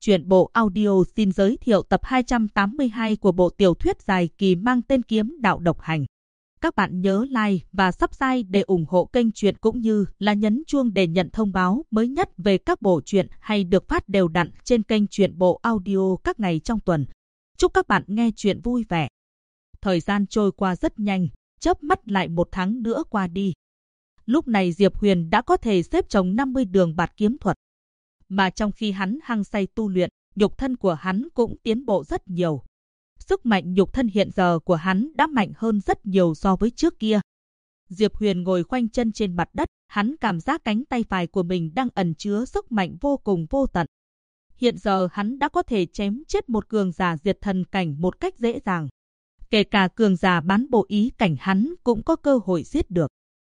Truyện bộ audio xin giới thiệu tập 282 của bộ tiểu thuyết dài kỳ mang tên Kiếm Đạo Độc Hành. Các bạn nhớ like và subscribe để ủng hộ kênh truyện cũng như là nhấn chuông để nhận thông báo mới nhất về các bộ truyện hay được phát đều đặn trên kênh truyện bộ audio các ngày trong tuần. Chúc các bạn nghe truyện vui vẻ. Thời gian trôi qua rất nhanh, chớp mắt lại 1 tháng nữa qua đi. Lúc này Diệp Huyền đã có thể xếp chồng 50 đường bạt kiếm thuật. Mà trong khi hắn hăng say tu luyện, nhục thân của hắn cũng tiến bộ rất nhiều. Sức mạnh nhục thân hiện giờ của hắn đã mạnh hơn rất nhiều so với trước kia. Diệp Huyền ngồi khoanh chân trên mặt đất, hắn cảm giác cánh tay phải của mình đang ẩn chứa sức mạnh vô cùng vô tận. Hiện giờ hắn đã có thể chém chết một cường giả diệt thần cảnh một cách dễ dàng. Kể cả cường giả bán bộ ý cảnh hắn cũng có cơ hội giết được.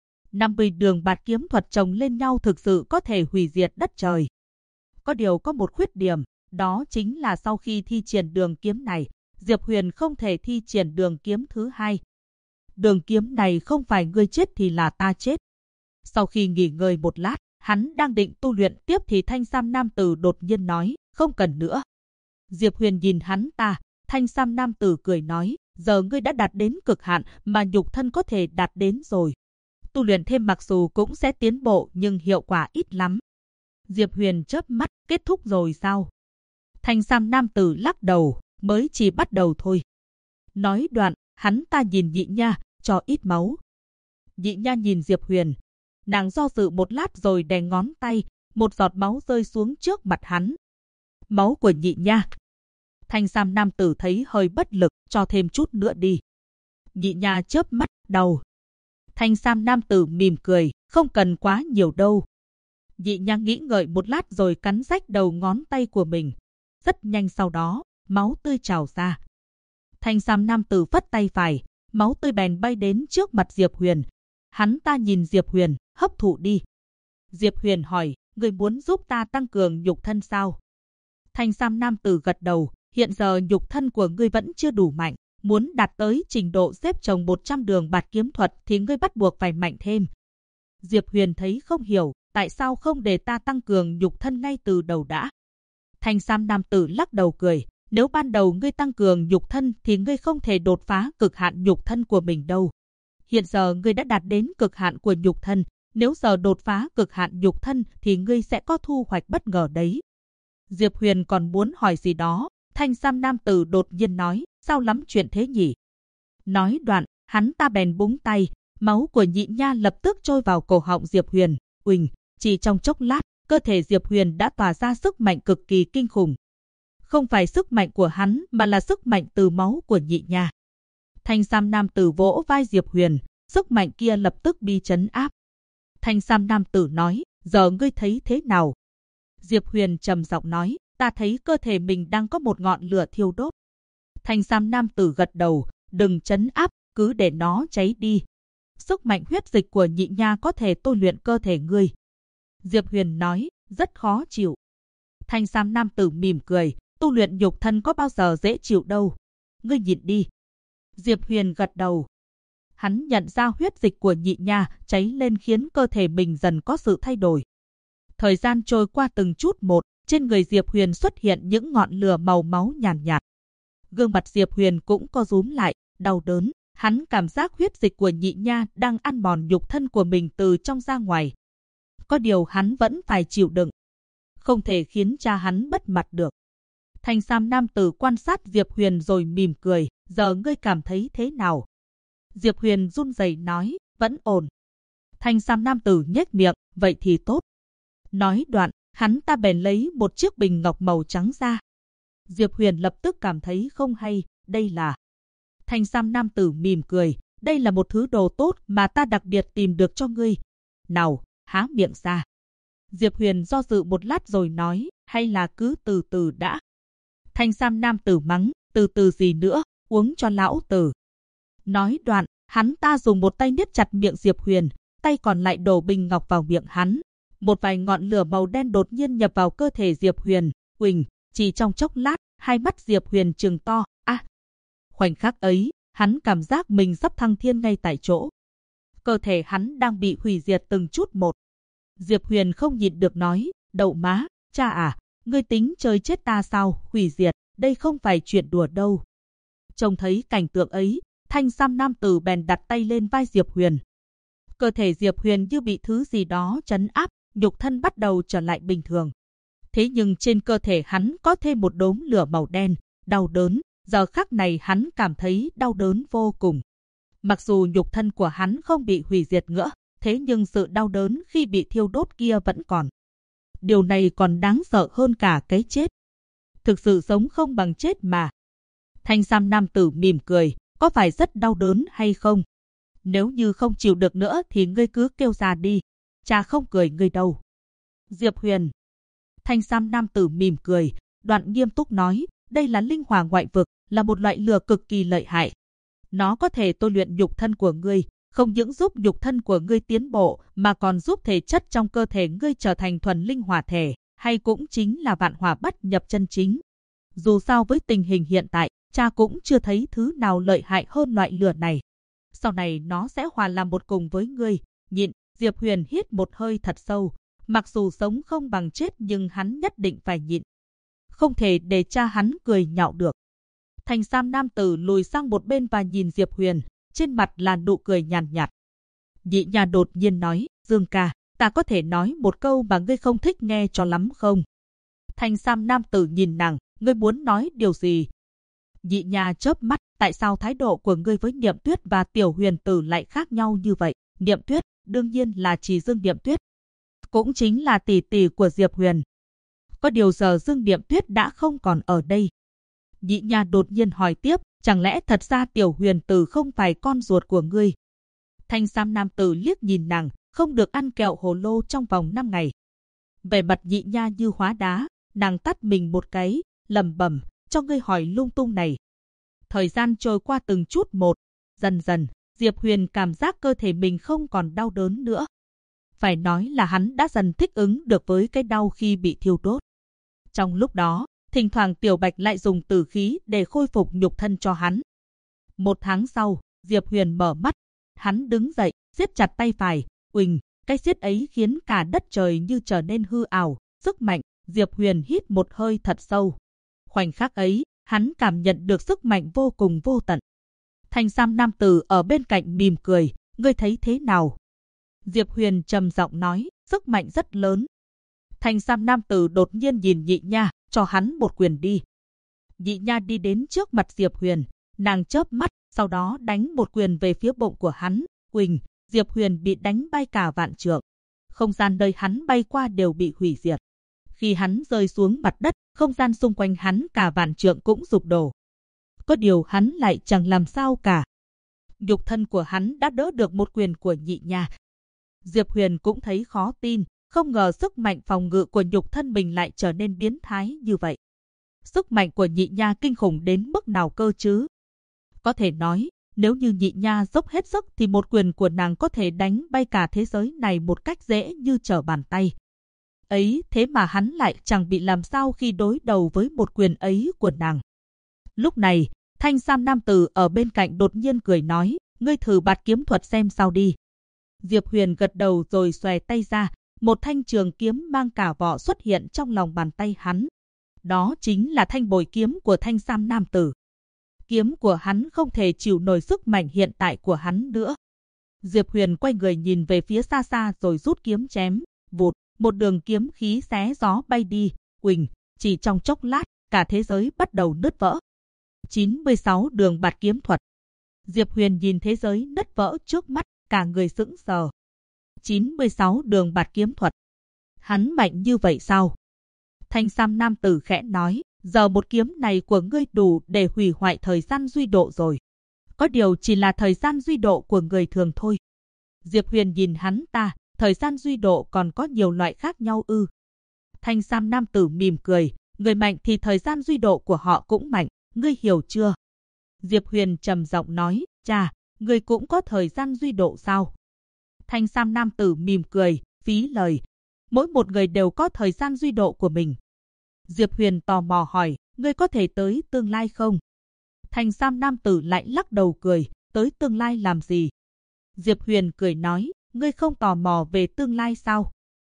50 đường bạt kiếm thuật chồng lên nhau thực sự có thể hủy diệt đất trời. Có điều có một khuyết điểm, đó chính là sau khi thi triển đường kiếm này, Diệp Huyền không thể thi triển đường kiếm thứ hai. Đường kiếm này không phải ngươi chết thì là ta chết. Sau khi nghỉ ngơi một lát, hắn đang định tu luyện tiếp thì thanh sam nam tử đột nhiên nói, không cần nữa. Diệp Huyền nhìn hắn ta, thanh sam nam tử cười nói, giờ ngươi đã đạt đến cực hạn mà nhục thân có thể đạt đến rồi. Tu luyện thêm mặc dù cũng sẽ tiến bộ nhưng hiệu quả ít lắm. Diệp Huyền chớp mắt, kết thúc rồi sao? Thanh sam nam tử lắc đầu, mới chỉ bắt đầu thôi. Nói đoạn, hắn ta nhìn Nhị Nha, cho ít máu. Nhị Nha nhìn Diệp Huyền. Nàng do dự một lát rồi đè ngón tay, một giọt máu rơi xuống trước mặt hắn. Máu của Nhị Nha. Thanh sam nam tử thấy hơi bất lực, cho thêm chút nữa đi. Nhị Nha chớp mắt, đau. Thanh sam nam tử mỉm cười, không cần quá nhiều đâu. Nhị Nha nghĩ ngợi một lát rồi cắn rách đầu ngón tay của mình. Rất nhanh sau đó, máu tươi trào ra. Thanh sam nam tử phất tay phải, máu tươi bèn bay đến trước mặt Diệp Huyền. Hắn ta nhìn Diệp Huyền, hấp thụ đi. Diệp Huyền hỏi, người muốn giúp ta tăng cường nhục thân sao? Thanh sam nam tử gật đầu, hiện giờ nhục thân của ngươi vẫn chưa đủ mạnh. Muốn đạt tới trình độ xếp chồng 100 đường bạt kiếm thuật thì ngươi bắt buộc phải mạnh thêm. Diệp Huyền thấy không hiểu, tại sao không để ta tăng cường nhục thân ngay từ đầu đã? Thanh sam nam tử lắc đầu cười, nếu ban đầu ngươi tăng cường nhục thân thì ngươi không thể đột phá cực hạn nhục thân của mình đâu. Hiện giờ ngươi đã đạt đến cực hạn của nhục thân, nếu giờ đột phá cực hạn nhục thân thì ngươi sẽ có thu hoạch bất ngờ đấy. Diệp Huyền còn muốn hỏi gì đó, thanh sam nam tử đột nhiên nói, sao lắm chuyện thế nhỉ? Nói đoạn, hắn ta bèn búng tay, máu của Nhị Nha lập tức trôi vào cổ họng Diệp Huyền. Uỳnh, chỉ trong chốc lát, cơ thể Diệp Huyền đã tỏa ra sức mạnh cực kỳ kinh khủng. Không phải sức mạnh của hắn mà là sức mạnh từ máu của Nhị Nha. Thanh sam nam tử vỗ vai Diệp Huyền, sức mạnh kia lập tức bị trấn áp. Thanh sam nam tử nói, giờ ngươi thấy thế nào? Diệp Huyền trầm giọng nói, ta thấy cơ thể mình đang có một ngọn lửa thiêu đốt. Thanh sam nam tử gật đầu, đừng trấn áp, cứ để nó cháy đi. Sức mạnh huyết dịch của Nhị Nha có thể tôi luyện cơ thể ngươi. Diệp Huyền nói, rất khó chịu. Thanh sam nam tử mỉm cười, tu luyện nhục thân có bao giờ dễ chịu đâu. Ngươi nhịn đi. Diệp Huyền gật đầu. Hắn nhận ra huyết dịch của Nhị Nha cháy lên khiến cơ thể mình dần có sự thay đổi. Thời gian trôi qua từng chút một, trên người Diệp Huyền xuất hiện những ngọn lửa màu máu nhàn nhạt. Gương mặt Diệp Huyền cũng co rúm lại, đau đớn. Hắn cảm giác huyết dịch của Nhị Nha đang ăn mòn nhục thân của mình từ trong ra ngoài. Có điều hắn vẫn phải chịu đựng. Không thể khiến cha hắn mất mặt được. Thanh sam nam tử quan sát Diệp Huyền rồi mỉm cười. Giờ ngươi cảm thấy thế nào? Diệp Huyền run rẩy nói, vẫn ổn. Thanh sam nam tử nhếch miệng, vậy thì tốt. Nói đoạn, hắn ta bèn lấy một chiếc bình ngọc màu trắng ra. Diệp Huyền lập tức cảm thấy không hay, đây là... Thanh sam nam tử mỉm cười, đây là một thứ đồ tốt mà ta đặc biệt tìm được cho ngươi. Nào, há miệng ra. Diệp Huyền do dự một lát rồi nói, hay là cứ từ từ đã. Thanh sam nam tử mắng, từ từ gì nữa, uống cho lão tử. Nói đoạn, hắn ta dùng một tay niết chặt miệng Diệp Huyền, tay còn lại đổ bình ngọc vào miệng hắn. Một vài ngọn lửa màu đen đột nhiên nhập vào cơ thể Diệp Huyền. Huỳnh, chỉ trong chốc lát, hai mắt Diệp Huyền trừng to. Khoảnh khắc ấy, hắn cảm giác mình sắp thăng thiên ngay tại chỗ. Cơ thể hắn đang bị hủy diệt từng chút một. Diệp Huyền không nhịn được nói, đậu má, cha à, Ngươi tính chơi chết ta sao? Hủy diệt, đây không phải chuyện đùa đâu. Trông thấy cảnh tượng ấy, thanh sam nam tử bèn đặt tay lên vai Diệp Huyền. Cơ thể Diệp Huyền như bị thứ gì đó trấn áp, nhục thân bắt đầu trở lại bình thường. Thế nhưng trên cơ thể hắn có thêm một đốm lửa màu đen, đau đớn, giờ khắc này hắn cảm thấy đau đớn vô cùng. Mặc dù nhục thân của hắn không bị hủy diệt nữa, thế nhưng sự đau đớn khi bị thiêu đốt kia vẫn còn. Điều này còn đáng sợ hơn cả cái chết. Thực sự sống không bằng chết mà. Thanh sam nam tử mỉm cười, có phải rất đau đớn hay không? Nếu như không chịu được nữa thì ngươi cứ kêu ra đi. Cha không cười ngươi đâu. Diệp Huyền. Thanh sam nam tử mỉm cười, đoạn nghiêm túc nói, đây là linh hỏa ngoại vực, là một loại lửa cực kỳ lợi hại. Nó có thể tôi luyện nhục thân của ngươi, không những giúp nhục thân của ngươi tiến bộ, mà còn giúp thể chất trong cơ thể ngươi trở thành thuần linh hỏa thể, hay cũng chính là vạn hỏa bất nhập chân chính. Dù sao với tình hình hiện tại, cha cũng chưa thấy thứ nào lợi hại hơn loại lửa này. Sau này nó sẽ hòa làm một cùng với ngươi. Nhịn, Diệp Huyền hít một hơi thật sâu. Mặc dù sống không bằng chết nhưng hắn nhất định phải nhịn. Không thể để cha hắn cười nhạo được. Thanh sam nam tử lùi sang một bên và nhìn Diệp Huyền, trên mặt là nụ cười nhàn nhạt. Nhị nha đột nhiên nói, Dương ca, ta có thể nói một câu mà ngươi không thích nghe cho lắm không? Thanh sam nam tử nhìn nàng, ngươi muốn nói điều gì? Nhị nha chớp mắt, tại sao thái độ của ngươi với Niệm Tuyết và Tiểu Huyền Tử lại khác nhau như vậy? Niệm Tuyết, đương nhiên là chỉ Dương Niệm Tuyết. Cũng chính là tỷ tỷ của Diệp Huyền. Có điều giờ Dương Niệm Tuyết đã không còn ở đây. Nhị nha đột nhiên hỏi tiếp, chẳng lẽ thật ra Tiểu Huyền Tử không phải con ruột của ngươi? Thanh sam nam tử liếc nhìn nàng, không được ăn kẹo hồ lô trong vòng 5 ngày. Vẻ mặt nhị nha như hóa đá, nàng tắt mình một cái, lẩm bẩm, cho ngươi hỏi lung tung này. Thời gian trôi qua từng chút một, dần dần, Diệp Huyền cảm giác cơ thể mình không còn đau đớn nữa. Phải nói là hắn đã dần thích ứng được với cái đau khi bị thiêu đốt. Trong lúc đó, thỉnh thoảng Tiểu Bạch lại dùng tử khí để khôi phục nhục thân cho hắn. 1 tháng sau, Diệp Huyền mở mắt, hắn đứng dậy, siết chặt tay phải, uỳnh, cái siết ấy khiến cả đất trời như trở nên hư ảo, sức mạnh. Diệp Huyền hít một hơi thật sâu. Khoảnh khắc ấy, hắn cảm nhận được sức mạnh vô cùng vô tận. Thanh sam nam tử ở bên cạnh mỉm cười, ngươi thấy thế nào? Diệp Huyền trầm giọng nói, sức mạnh rất lớn. Thanh sam nam tử đột nhiên nhìn nhị nha, cho hắn một quyền đi. Nhị nha đi đến trước mặt Diệp Huyền, nàng chớp mắt, sau đó đánh một quyền về phía bụng của hắn. Quỳnh, Diệp Huyền bị đánh bay cả vạn trượng. Không gian nơi hắn bay qua đều bị hủy diệt. Khi hắn rơi xuống mặt đất, không gian xung quanh hắn cả vạn trượng cũng sụp đổ. Có điều hắn lại chẳng làm sao cả. Nhục thân của hắn đã đỡ được một quyền của nhị nha. Diệp Huyền cũng thấy khó tin, không ngờ sức mạnh phòng ngự của nhục thân mình lại trở nên biến thái như vậy. Sức mạnh của nhị nha kinh khủng đến mức nào cơ chứ? Có thể nói, nếu như nhị nha dốc hết sức thì một quyền của nàng có thể đánh bay cả thế giới này một cách dễ như trở bàn tay. Ấy thế mà hắn lại chẳng bị làm sao khi đối đầu với một quyền ấy của nàng. Lúc này, thanh sam nam tử ở bên cạnh đột nhiên cười nói, ngươi thử bạt kiếm thuật xem sao đi. Diệp Huyền gật đầu rồi xòe tay ra, một thanh trường kiếm mang cả vỏ xuất hiện trong lòng bàn tay hắn. Đó chính là thanh bội kiếm của thanh sam nam tử. Kiếm của hắn không thể chịu nổi sức mạnh hiện tại của hắn nữa. Diệp Huyền quay người nhìn về phía xa xa rồi rút kiếm chém, vụt, một đường kiếm khí xé gió bay đi, quỳnh, chỉ trong chốc lát, cả thế giới bắt đầu nứt vỡ. 96 đường bạt kiếm thuật. Diệp Huyền nhìn thế giới nứt vỡ trước mắt, cả người sững sờ. 96 đường bạt kiếm thuật. Hắn mạnh như vậy sao? Thanh sam nam tử khẽ nói, giờ một kiếm này của ngươi đủ để hủy hoại thời gian duy độ rồi. Có điều chỉ là thời gian duy độ của người thường thôi. Diệp Huyền nhìn hắn ta, thời gian duy độ còn có nhiều loại khác nhau ư? Thanh sam nam tử mỉm cười, người mạnh thì thời gian duy độ của họ cũng mạnh, ngươi hiểu chưa? Diệp Huyền trầm giọng nói, chà, ngươi cũng có thời gian duy độ sao? Thanh sam nam tử mỉm cười, phí lời. Mỗi một người đều có thời gian duy độ của mình. Diệp Huyền tò mò hỏi, ngươi có thể tới tương lai không? Thanh sam nam tử lại lắc đầu cười, tới tương lai làm gì? Diệp Huyền cười nói, ngươi không tò mò về tương lai sao?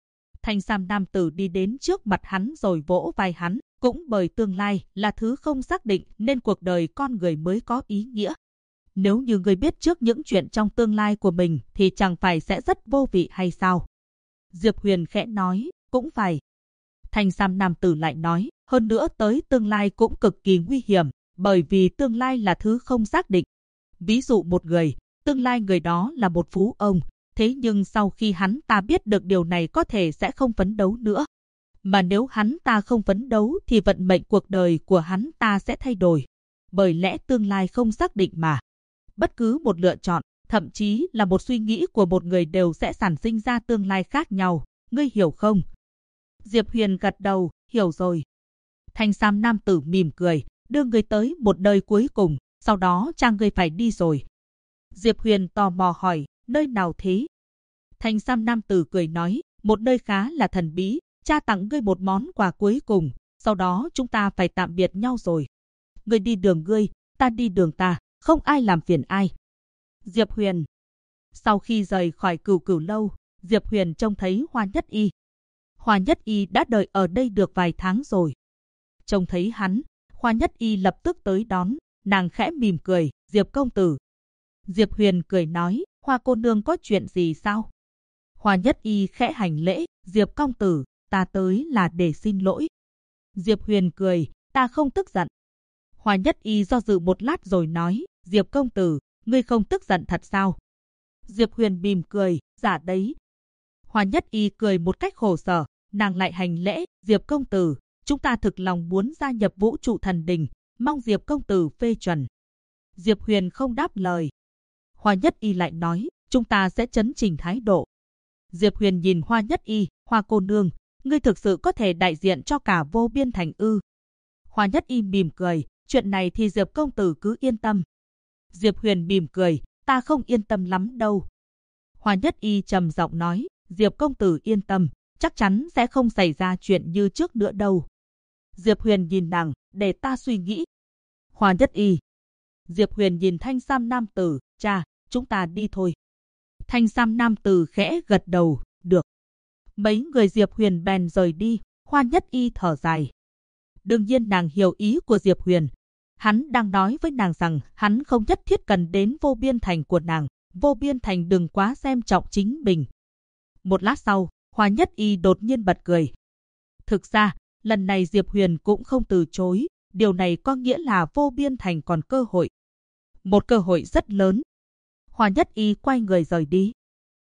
Thanh sam nam tử đi đến trước mặt hắn rồi vỗ vai hắn. Cũng bởi tương lai là thứ không xác định nên cuộc đời con người mới có ý nghĩa. Nếu như ngươi biết trước những chuyện trong tương lai của mình thì chẳng phải sẽ rất vô vị hay sao? Diệp Huyền khẽ nói, cũng phải. Thanh sam nam tử lại nói, hơn nữa tới tương lai cũng cực kỳ nguy hiểm, bởi vì tương lai là thứ không xác định. Ví dụ một người, tương lai người đó là một phú ông, thế nhưng sau khi hắn ta biết được điều này có thể sẽ không phấn đấu nữa. Mà nếu hắn ta không phấn đấu thì vận mệnh cuộc đời của hắn ta sẽ thay đổi. Bởi lẽ tương lai không xác định mà. Bất cứ một lựa chọn, thậm chí là một suy nghĩ của một người đều sẽ sản sinh ra tương lai khác nhau. Ngươi hiểu không? Diệp Huyền gật đầu, hiểu rồi. Thanh sam nam tử mỉm cười, đưa ngươi tới một nơi cuối cùng, sau đó cha ngươi phải đi rồi. Diệp Huyền tò mò hỏi, nơi nào thế? Thanh sam nam tử cười nói, một nơi khá là thần bí, cha tặng ngươi một món quà cuối cùng, sau đó chúng ta phải tạm biệt nhau rồi. Ngươi đi đường ngươi, ta đi đường ta, không ai làm phiền ai. Diệp Huyền. Sau khi rời khỏi Cửu Cửu lâu, Diệp Huyền trông thấy Hoa Nhất Y. Hoa Nhất Y đã đợi ở đây được vài tháng rồi. Trông thấy hắn, Hoa Nhất Y lập tức tới đón, nàng khẽ mỉm cười, Diệp công tử. Diệp Huyền cười nói, Hoa cô nương có chuyện gì sao? Hoa Nhất Y khẽ hành lễ, Diệp công tử, ta tới là để xin lỗi. Diệp Huyền cười, ta không tức giận. Hoa Nhất Y do dự một lát rồi nói, Diệp công tử, ngươi không tức giận thật sao? Diệp Huyền mỉm cười, dạ đấy. Hoa Nhất Y cười một cách khổ sở, nàng lại hành lễ, Diệp công tử, chúng ta thực lòng muốn gia nhập Vũ Trụ Thần Đình, mong Diệp công tử phê chuẩn. Diệp Huyền không đáp lời. Hoa Nhất Y lại nói, chúng ta sẽ chấn chỉnh thái độ. Diệp Huyền nhìn Hoa Nhất Y, Hoa cô nương, ngươi thực sự có thể đại diện cho cả Vô Biên Thành ư? Hoa Nhất Y mỉm cười, chuyện này thì Diệp công tử cứ yên tâm. Diệp Huyền mỉm cười, ta không yên tâm lắm đâu. Hoa Nhất Y trầm giọng nói, Diệp công tử yên tâm, chắc chắn sẽ không xảy ra chuyện như trước nữa đâu. Diệp Huyền nhìn nàng, để ta suy nghĩ. Hoa Nhất Y. Diệp Huyền nhìn thanh sam nam tử, cha, chúng ta đi thôi. Thanh sam nam tử khẽ gật đầu, được. Mấy người Diệp Huyền bèn rời đi, Hoa Nhất Y thở dài. Đương nhiên nàng hiểu ý của Diệp Huyền. Hắn đang nói với nàng rằng hắn không nhất thiết cần đến Vô Biên Thành của nàng. Vô Biên Thành đừng quá xem trọng chính mình. Một lát sau, Hoa Nhất Y đột nhiên bật cười. Thực ra, lần này Diệp Huyền cũng không từ chối. Điều này có nghĩa là Vô Biên Thành còn cơ hội. Một cơ hội rất lớn. Hoa Nhất Y quay người rời đi.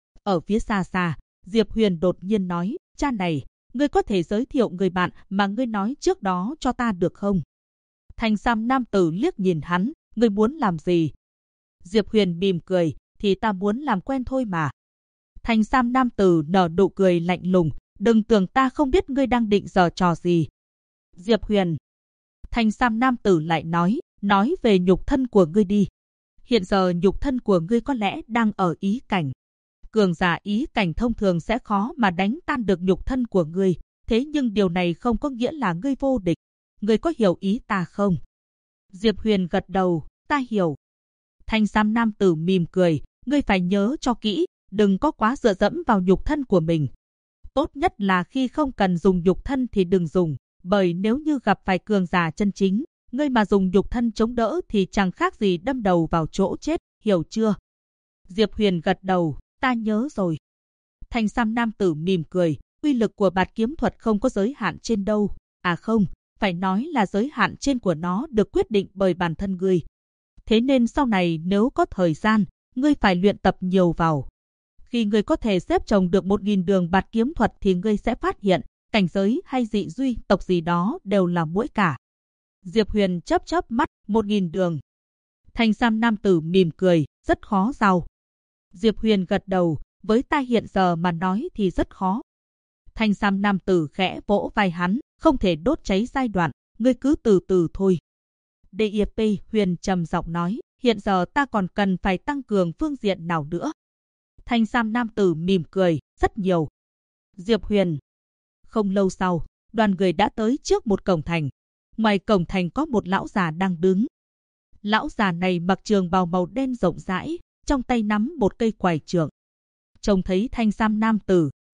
Ở phía xa xa, Diệp Huyền đột nhiên nói, cha này, ngươi có thể giới thiệu người bạn mà ngươi nói trước đó cho ta được không? Thanh sam nam tử liếc nhìn hắn, ngươi muốn làm gì? Diệp Huyền mỉm cười, thì ta muốn làm quen thôi mà. Thanh sam nam tử nở nụ cười lạnh lùng, đừng tưởng ta không biết ngươi đang định giở trò gì. Diệp Huyền. Thanh sam nam tử lại nói về nhục thân của ngươi đi. Hiện giờ nhục thân của ngươi có lẽ đang ở ý cảnh. Cường giả ý cảnh thông thường sẽ khó mà đánh tan được nhục thân của ngươi. Thế nhưng điều này không có nghĩa là ngươi vô địch. Ngươi có hiểu ý ta không? Diệp Huyền gật đầu, ta hiểu. Thanh sam nam tử mỉm cười, ngươi phải nhớ cho kỹ, đừng có quá dựa dẫm vào nhục thân của mình. Tốt nhất là khi không cần dùng nhục thân thì đừng dùng, bởi nếu như gặp phải cường giả chân chính, ngươi mà dùng nhục thân chống đỡ thì chẳng khác gì đâm đầu vào chỗ chết, hiểu chưa? Diệp Huyền gật đầu, ta nhớ rồi. Thanh sam nam tử mỉm cười, uy lực của bạt kiếm thuật không có giới hạn trên đâu. À không, phải nói là giới hạn trên của nó được quyết định bởi bản thân ngươi. Thế nên sau này nếu có thời gian, ngươi phải luyện tập nhiều vào. Khi ngươi có thể xếp chồng được 1000 đường bạt kiếm thuật thì ngươi sẽ phát hiện, cảnh giới hay dị duy tộc gì đó đều là muỗi cả. Diệp Huyền chớp chớp mắt, 1000 đường. Thanh sam nam tử mỉm cười, rất khó sao? Diệp Huyền gật đầu, với ta hiện giờ mà nói thì rất khó. Thanh sam nam tử khẽ vỗ vai hắn, không thể đốt cháy giai đoạn, ngươi cứ từ từ thôi. DIP Huyền trầm giọng nói, hiện giờ ta còn cần phải tăng cường phương diện nào nữa? Thanh sam nam tử mỉm cười, rất nhiều. Diệp Huyền. Không lâu sau, đoàn người đã tới trước một cổng thành. Ngoài cổng thành có một lão già đang đứng. Lão già này mặc trường bào màu đen rộng rãi, trong tay nắm một cây quải trượng. Trông thấy thanh sam nam tử,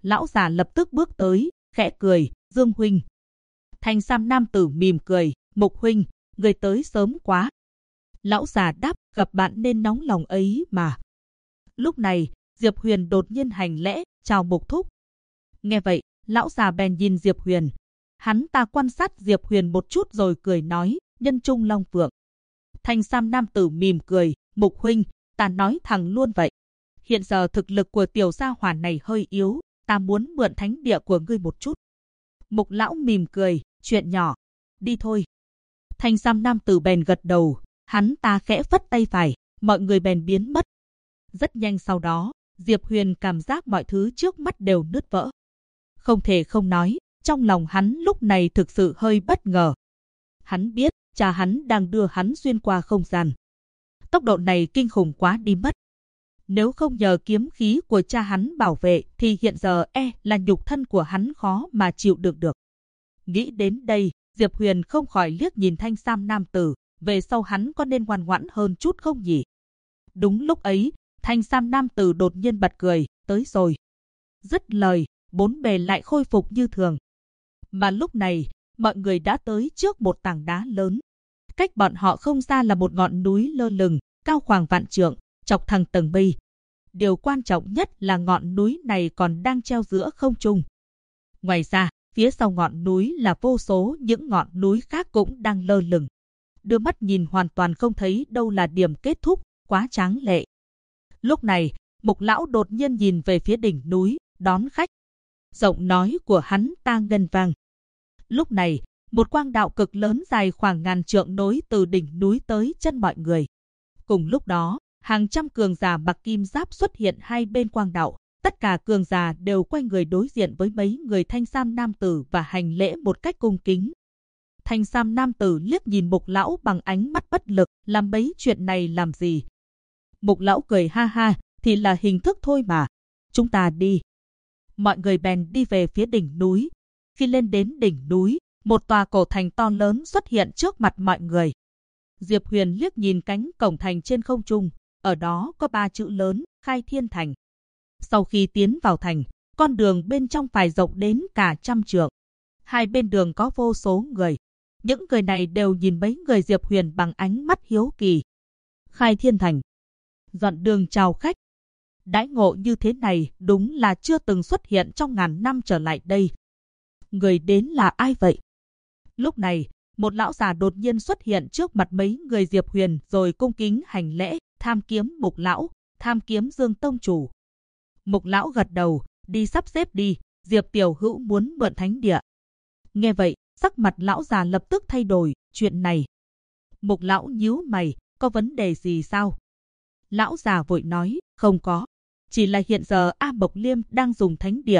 lão già lập tức bước tới, khẽ cười, Dương huynh. Thanh sam nam tử mỉm cười, Mục huynh, người tới sớm quá. Lão già đáp, gặp bạn nên nóng lòng ấy mà. Lúc này, Diệp Huyền đột nhiên hành lễ, chào Mục thúc. Nghe vậy, lão già bèn nhìn Diệp Huyền. Hắn ta quan sát Diệp Huyền một chút rồi cười nói, nhân trung long phượng. Thanh sam nam tử mỉm cười, Mục huynh, ta nói thẳng luôn vậy. Hiện giờ thực lực của tiểu gia hỏa này hơi yếu, ta muốn mượn thánh địa của ngươi một chút. Mục lão mỉm cười, chuyện nhỏ, đi thôi. Thanh sam nam tử bèn gật đầu, hắn ta khẽ phất tay phải, mọi người bèn biến mất. Rất nhanh sau đó, Diệp Huyền cảm giác mọi thứ trước mắt đều nứt vỡ. Không thể không nói, trong lòng hắn lúc này thực sự hơi bất ngờ. Hắn biết, cha hắn đang đưa hắn xuyên qua không gian. Tốc độ này kinh khủng quá đi mất. Nếu không nhờ kiếm khí của cha hắn bảo vệ thì hiện giờ là nhục thân của hắn khó mà chịu đựng được. Nghĩ đến đây, Diệp Huyền không khỏi liếc nhìn thanh sam nam tử, về sau hắn có nên ngoan ngoãn hơn chút không nhỉ? Đúng lúc ấy, thanh sam nam tử đột nhiên bật cười, tới rồi. Dứt lời, bốn bề lại khôi phục như thường. Mà lúc này, mọi người đã tới trước một tảng đá lớn. Cách bọn họ không xa là một ngọn núi lơ lửng, cao khoảng vạn trượng, chọc thẳng tầng mây. Điều quan trọng nhất là ngọn núi này còn đang treo giữa không trung. Ngoài ra, phía sau ngọn núi là vô số những ngọn núi khác cũng đang lơ lửng. Đưa mắt nhìn hoàn toàn không thấy đâu là điểm kết thúc, quá tráng lệ. Lúc này, Mục lão đột nhiên nhìn về phía đỉnh núi, đón khách. Giọng nói của hắn ta ngân vang. Lúc này, một quang đạo cực lớn dài khoảng ngàn trượng nối từ đỉnh núi tới chân mọi người. Cùng lúc đó, hàng trăm cường giả mặc kim giáp xuất hiện hai bên quang đạo. Tất cả cường giả đều quay người đối diện với mấy người thanh sam nam tử và hành lễ một cách cung kính. Thanh sam nam tử liếc nhìn Mục lão bằng ánh mắt bất lực, làm mấy chuyện này làm gì? Mục lão cười ha ha, thì là hình thức thôi mà. Chúng ta đi. Mọi người bèn đi về phía đỉnh núi. Khi lên đến đỉnh núi, một tòa cổ thành to lớn xuất hiện trước mặt mọi người. Diệp Huyền liếc nhìn cánh cổng thành trên không trung, ở đó có 3 chữ lớn, Khai Thiên Thành. Sau khi tiến vào thành, con đường bên trong phải rộng đến cả 100 trượng. Hai bên đường có vô số người. Những người này đều nhìn mấy người Diệp Huyền bằng ánh mắt hiếu kỳ. Khai Thiên Thành. Dọn đường chào khách. Đãi ngộ như thế này đúng là chưa từng xuất hiện trong ngàn năm trở lại đây. Người đến là ai vậy? Lúc này, một lão già đột nhiên xuất hiện trước mặt mấy người Diệp Huyền rồi cung kính hành lễ, tham kiếm Mục lão, tham kiếm Dương tông chủ. Mục lão gật đầu, đi sắp xếp đi, Diệp tiểu hữu muốn mượn thánh địa. Nghe vậy, sắc mặt lão già lập tức thay đổi, chuyện này. Mục lão nhíu mày, có vấn đề gì sao? Lão già vội nói, không có. Chỉ là hiện giờ A Mộc Liêm đang dùng thánh địa.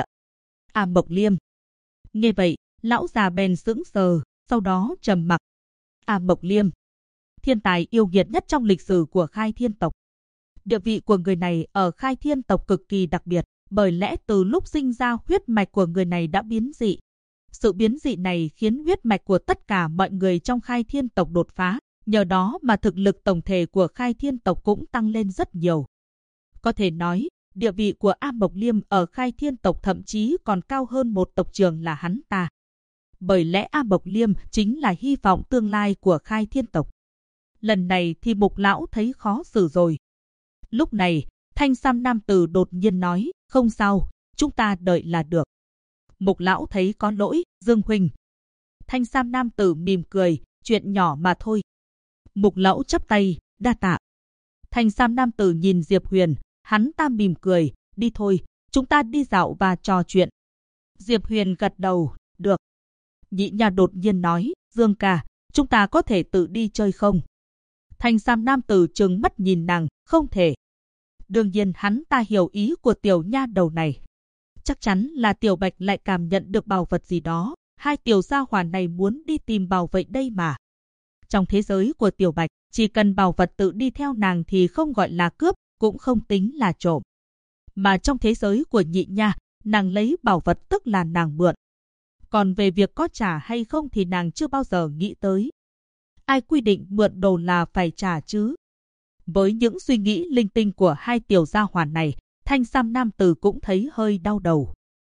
A Mộc Liêm. Nghe vậy, lão già bèn sững sờ, sau đó trầm mặc. A Mộc Liêm. Thiên tài yêu nghiệt nhất trong lịch sử của Khai Thiên tộc. Địa vị của người này ở Khai Thiên tộc cực kỳ đặc biệt, bởi lẽ từ lúc sinh ra huyết mạch của người này đã biến dị. Sự biến dị này khiến huyết mạch của tất cả mọi người trong Khai Thiên tộc đột phá, nhờ đó mà thực lực tổng thể của Khai Thiên tộc cũng tăng lên rất nhiều. Có thể nói, địa vị của A Mộc Liêm ở Khai Thiên tộc thậm chí còn cao hơn một tộc trưởng là hắn ta. Bởi lẽ A Mộc Liêm chính là hy vọng tương lai của Khai Thiên tộc. Lần này thì Mục lão thấy khó xử rồi. Lúc này, thanh sam nam tử đột nhiên nói, không sao, chúng ta đợi là được. Mục lão thấy có lỗi, Dương huynh. Thanh sam nam tử mỉm cười, chuyện nhỏ mà thôi. Mục lão chắp tay, đa tạ. Thanh sam nam tử nhìn Diệp Huyền, hắn ta mỉm cười, đi thôi, chúng ta đi dạo và trò chuyện. Diệp Huyền gật đầu, được. Nhị nha đột nhiên nói, Dương ca, chúng ta có thể tự đi chơi không? Thanh sam nam tử trừng mắt nhìn nàng, không thể. Đương nhiên hắn ta hiểu ý của tiểu nha đầu này. Chắc chắn là Tiểu Bạch lại cảm nhận được bảo vật gì đó. Hai tiểu gia hỏa này muốn đi tìm bảo vậy đây mà. Trong thế giới của Tiểu Bạch, chỉ cần bảo vật tự đi theo nàng thì không gọi là cướp, cũng không tính là trộm. Mà trong thế giới của nhị nha, nàng lấy bảo vật tức là nàng mượn. Còn về việc có trả hay không thì nàng chưa bao giờ nghĩ tới. Ai quy định mượn đồ là phải trả chứ? Với những suy nghĩ linh tinh của hai tiểu gia hỏa này, thanh sam nam tử cũng thấy hơi đau đầu.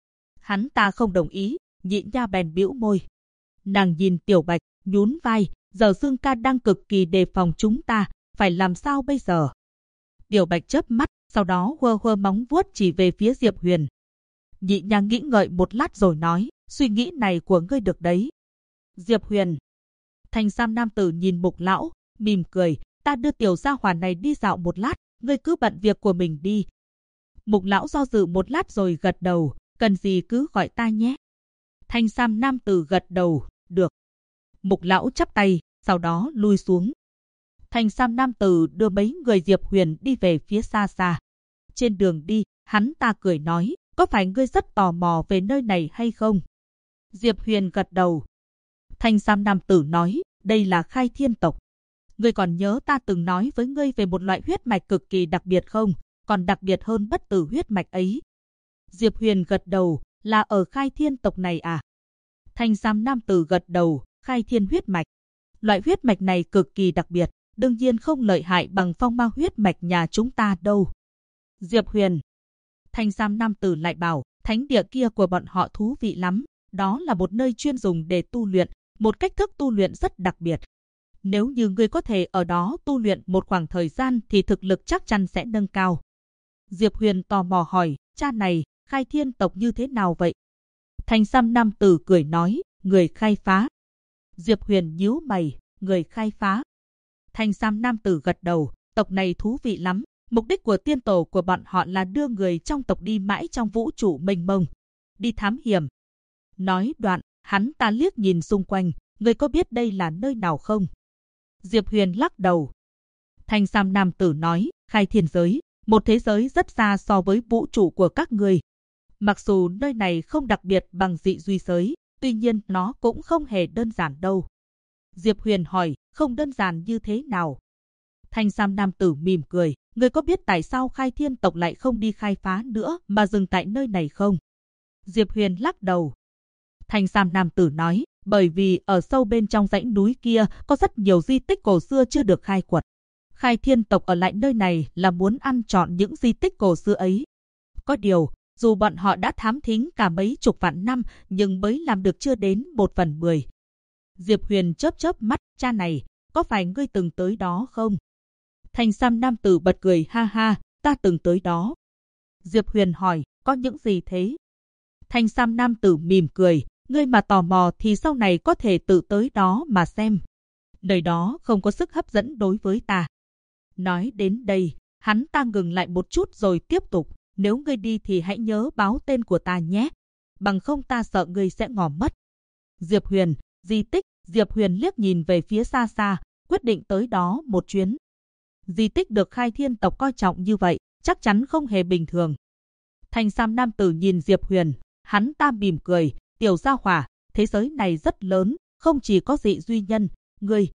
Hắn ta không đồng ý, Nhị Nha bèn bĩu môi. Nàng nhìn Tiểu Bạch, nhún vai, giờ Dương ca đang cực kỳ đề phòng chúng ta, phải làm sao bây giờ? Tiểu Bạch chớp mắt, sau đó hơ hơ móng vuốt chỉ về phía Diệp Huyền. Nhị Nha nghĩ ngợi một lát rồi nói, suy nghĩ này của ngươi được đấy. Diệp Huyền. Thanh sam nam tử nhìn Mục lão, mỉm cười, ta đưa tiểu gia hỏa này đi dạo một lát, ngươi cứ bận việc của mình đi. Mục lão do dự một lát rồi gật đầu, cần gì cứ gọi ta nhé. Thanh sam nam tử gật đầu, được. Mục lão chắp tay, sau đó lui xuống. Thanh sam nam tử đưa mấy người Diệp Huyền đi về phía xa xa. Trên đường đi, hắn ta cười nói, có phải ngươi rất tò mò về nơi này hay không? Diệp Huyền gật đầu. Thanh sam nam tử nói, đây là Khai Thiên tộc. Ngươi còn nhớ ta từng nói với ngươi về một loại huyết mạch cực kỳ đặc biệt không? Còn đặc biệt hơn bất tử huyết mạch ấy. Diệp Huyền gật đầu, là ở Khai Thiên tộc này à? Thanh sam nam tử gật đầu, Khai Thiên huyết mạch. Loại huyết mạch này cực kỳ đặc biệt, đương nhiên không lợi hại bằng phong ma huyết mạch nhà chúng ta đâu. Diệp Huyền. Thanh sam nam tử lại bảo, thánh địa kia của bọn họ thú vị lắm. Đó là một nơi chuyên dùng để tu luyện, một cách thức tu luyện rất đặc biệt. Nếu như ngươi có thể ở đó tu luyện một khoảng thời gian thì thực lực chắc chắn sẽ nâng cao. Diệp Huyền tò mò hỏi, cha này, Khai Thiên tộc như thế nào vậy? Thanh sam nam tử cười nói, người khai phá. Diệp Huyền nhíu mày, người khai phá. Thanh sam nam tử gật đầu, tộc này thú vị lắm. Mục đích của tiên tổ của bọn họ là đưa người trong tộc đi mãi trong vũ trụ mênh mông, đi thám hiểm. Nói đoạn, hắn ta liếc nhìn xung quanh, người có biết đây là nơi nào không? Diệp Huyền lắc đầu. Thanh sam nam tử nói, Khai Thiên giới, một thế giới rất xa so với vũ trụ của các người. Mặc dù nơi này không đặc biệt bằng dị duy giới, tuy nhiên nó cũng không hề đơn giản đâu. Diệp Huyền hỏi, không đơn giản như thế nào? Thanh sam nam tử mỉm cười, người có biết tại sao Khai Thiên tộc lại không đi khai phá nữa mà dừng tại nơi này không? Diệp Huyền lắc đầu. Thanh sam nam tử nói, bởi vì ở sâu bên trong dãy núi kia có rất nhiều di tích cổ xưa chưa được khai quật. Khai Thiên tộc ở lại nơi này là muốn ăn trọn những di tích cổ xưa ấy. Có điều, dù bọn họ đã thám thính cả mấy chục vạn năm nhưng mới làm được chưa đến 1/10. Diệp Huyền chớp chớp mắt, cha này, có phải ngươi từng tới đó không? Thanh sam nam tử bật cười, ha ha, ta từng tới đó. Diệp Huyền hỏi, có những gì thế? Thanh sam nam tử mỉm cười, ngươi mà tò mò thì sau này có thể tự tới đó mà xem. Nơi đó không có sức hấp dẫn đối với ta. Nói đến đây, hắn ta ngừng lại một chút rồi tiếp tục, nếu ngươi đi thì hãy nhớ báo tên của ta nhé. Bằng không ta sợ ngươi sẽ ngỏ mất. Diệp Huyền, di tích, Diệp Huyền liếc nhìn về phía xa xa, quyết định tới đó một chuyến. Di tích được Khai Thiên tộc coi trọng như vậy, chắc chắn không hề bình thường. Thanh sam nam tử nhìn Diệp Huyền, hắn ta mỉm cười, tiểu gia hỏa, thế giới này rất lớn, không chỉ có dị duy nhân, ngươi.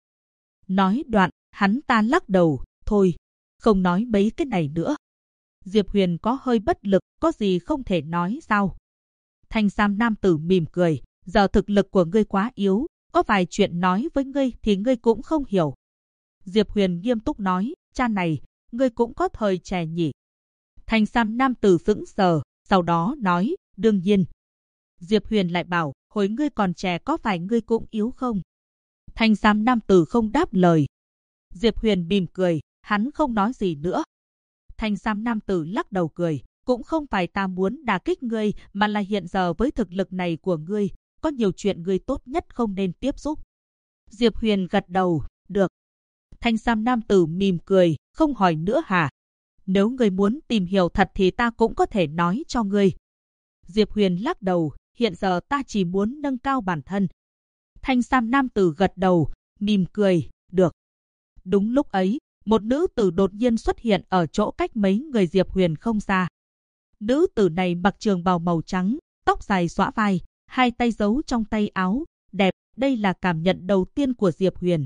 Nói đoạn, hắn ta lắc đầu, thôi, không nói mấy cái này nữa. Diệp Huyền có hơi bất lực, có gì không thể nói sao? Thanh sam nam tử mỉm cười, giờ thực lực của ngươi quá yếu, có vài chuyện nói với ngươi thì ngươi cũng không hiểu. Diệp Huyền nghiêm túc nói, cha này, ngươi cũng có thời trẻ nhỉ? Thanh sam nam tử sững sờ, sau đó nói, đương nhiên. Diệp Huyền lại bảo, hồi ngươi còn trẻ có phải ngươi cũng yếu không? Thanh sam nam tử không đáp lời. Diệp Huyền mỉm cười, hắn không nói gì nữa. Thanh sam nam tử lắc đầu cười, cũng không phải ta muốn đả kích ngươi, mà là hiện giờ với thực lực này của ngươi, có nhiều chuyện ngươi tốt nhất không nên tiếp xúc. Diệp Huyền gật đầu, được. Thanh sam nam tử mỉm cười, không hỏi nữa hả? Nếu ngươi muốn tìm hiểu thật thì ta cũng có thể nói cho ngươi. Diệp Huyền lắc đầu, hiện giờ ta chỉ muốn nâng cao bản thân. Thanh sam nam tử gật đầu, mỉm cười, được. Đúng lúc ấy, một nữ tử đột nhiên xuất hiện ở chỗ cách mấy người Diệp Huyền không xa. Nữ tử này mặc trường bào màu trắng, tóc dài xõa vai, hai tay giấu trong tay áo, đẹp, đây là cảm nhận đầu tiên của Diệp Huyền.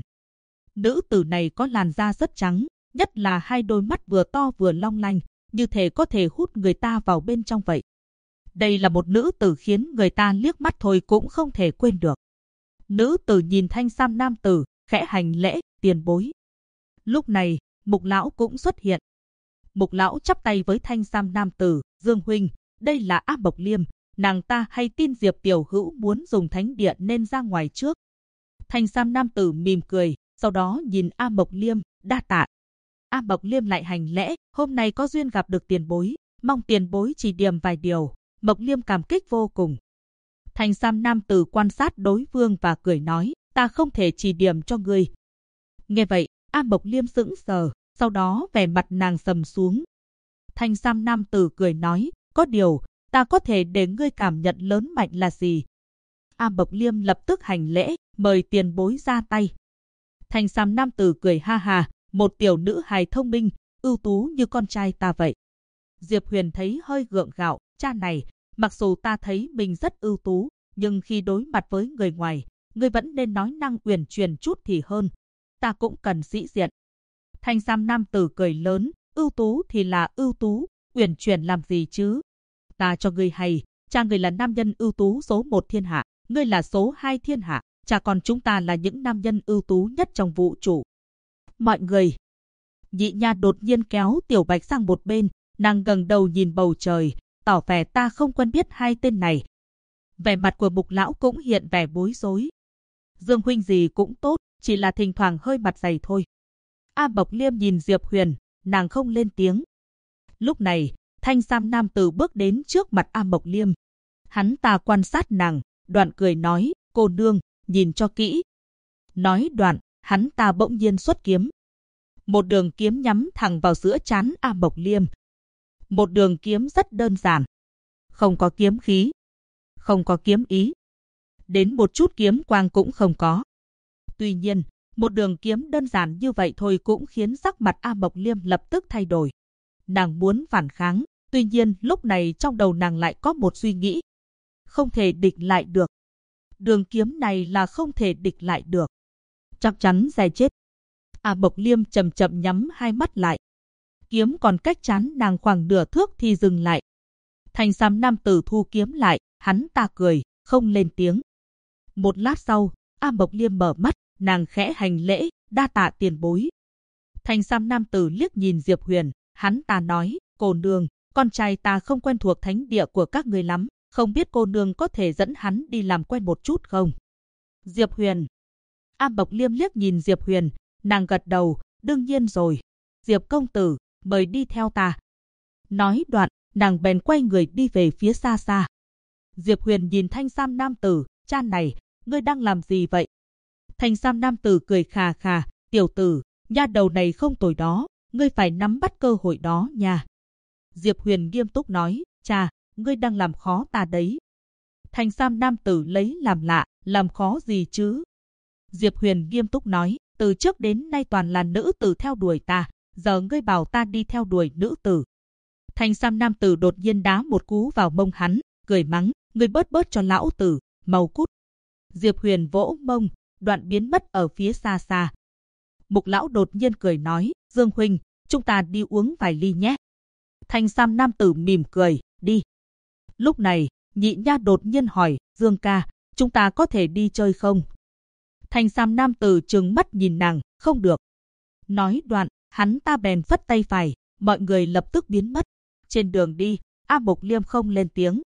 Nữ tử này có làn da rất trắng, nhất là hai đôi mắt vừa to vừa long lanh, như thể có thể hút người ta vào bên trong vậy. Đây là một nữ tử khiến người ta liếc mắt thôi cũng không thể quên được. Nữ tử nhìn thanh sam nam tử, khẽ hành lễ, tiền bối. Lúc này, Mục lão cũng xuất hiện. Mục lão chắp tay với thanh sam nam tử, Dương huynh, đây là Áp Bộc Liêm, nàng ta hay tin Diệp tiểu hữu muốn dùng thánh địa nên ra ngoài trước. Thanh sam nam tử mỉm cười, sau đó nhìn A Mộc Liêm, đa tạ. A Mộc Liêm lại hành lễ, hôm nay có duyên gặp được tiền bối, mong tiền bối chỉ điểm vài điều. Mộc Liêm cảm kích vô cùng. Thanh sam nam tử quan sát đối phương và cười nói, ta không thể chỉ điểm cho ngươi. Nghe vậy, A Mộc Liêm sững sờ, sau đó vẻ mặt nàng sầm xuống. Thanh sam nam tử cười nói, có điều, ta có thể để ngươi cảm nhận lớn mạnh là gì. A Mộc Liêm lập tức hành lễ, mời tiền bối ra tay. Thanh sam nam tử cười ha ha, một tiểu nữ hài thông minh, ưu tú như con trai ta vậy. Diệp Huyền thấy hơi gượng gạo, cha này, mặc dù ta thấy mình rất ưu tú, nhưng khi đối mặt với người ngoài, ngươi vẫn nên nói năng uyển chuyển chút thì hơn. Ta cũng cần sĩ diện. Thanh sam nam tử cười lớn, ưu tú thì là ưu tú, uyển chuyển làm gì chứ? Ta cho ngươi hay, cha ngươi là nam nhân ưu tú số 1 thiên hạ, ngươi là số 2 thiên hạ, cha con chúng ta là những nam nhân ưu tú nhất trong vũ trụ. Mọi người. Nhị nha đột nhiên kéo Tiểu Bạch sang một bên, nàng ngẩng đầu nhìn bầu trời, tỏ vẻ ta không quen biết hai tên này. Vẻ mặt của Mục lão cũng hiện vẻ bối rối. Dương huynh gì cũng tốt, chỉ là thỉnh thoảng hơi mặt dày thôi. A Mộc Liêm nhìn Diệp Huyền, nàng không lên tiếng. Lúc này, thanh sam nam tử bước đến trước mặt A Mộc Liêm. Hắn ta quan sát nàng, đoạn cười nói, cô nương, nhìn cho kỹ. Nói đoạn, hắn ta bỗng nhiên xuất kiếm. Một đường kiếm nhắm thẳng vào giữa trán A Mộc Liêm. Một đường kiếm rất đơn giản. Không có kiếm khí. Không có kiếm ý. Đến một chút kiếm quang cũng không có. Tuy nhiên, một đường kiếm đơn giản như vậy thôi cũng khiến sắc mặt A Mộc Liêm lập tức thay đổi. Nàng muốn phản kháng, tuy nhiên lúc này trong đầu nàng lại có một suy nghĩ. Không thể địch lại được. Đường kiếm này là không thể địch lại được. Chắc chắn sẽ chết. A Mộc Liêm chậm chậm nhắm hai mắt lại. Kiếm còn cách trán nàng khoảng nửa thước thì dừng lại. Thanh sam nam tử thu kiếm lại, hắn ta cười, không lên tiếng. Một lát sau, A Mộc Liêm mở mắt, nàng khẽ hành lễ, đa tạ tiền bối. Thanh sam nam tử liếc nhìn Diệp Huyền, hắn ta nói, cô nương, con trai ta không quen thuộc thánh địa của các ngươi lắm, không biết cô nương có thể dẫn hắn đi làm quen một chút không? Diệp Huyền. A Mộc Liêm liếc nhìn Diệp Huyền, nàng gật đầu, đương nhiên rồi. Diệp công tử, mời đi theo ta. Nói đoạn, nàng bèn quay người đi về phía xa xa. Diệp Huyền nhìn thanh sam nam tử, cha này, ngươi đang làm gì vậy? Thanh sam nam tử cười khà khà, tiểu tử, nha đầu này không tồi đó, ngươi phải nắm bắt cơ hội đó nha. Diệp Huyền nghiêm túc nói, cha, ngươi đang làm khó ta đấy. Thanh sam nam tử lấy làm lạ, làm khó gì chứ? Diệp Huyền nghiêm túc nói, từ trước đến nay toàn là nữ tử theo đuổi ta, giờ ngươi bảo ta đi theo đuổi nữ tử. Thanh sam nam tử đột nhiên đá một cú vào mông hắn, cười mắng, ngươi bớt bớt cho lão tử, mau cút. Diệp Huyền vỗ mông, đoạn biến mất ở phía xa xa. Mục lão đột nhiên cười nói, Dương huynh, chúng ta đi uống vài ly nhé. Thanh sam nam tử mỉm cười, đi. Lúc này, nhị nha đột nhiên hỏi, Dương ca, chúng ta có thể đi chơi không? Thanh sam nam tử trừng mắt nhìn nàng, không được. Nói đoạn, hắn ta bèn phất tay phải, mọi người lập tức biến mất. Trên đường đi, A Mộc Liêm không lên tiếng.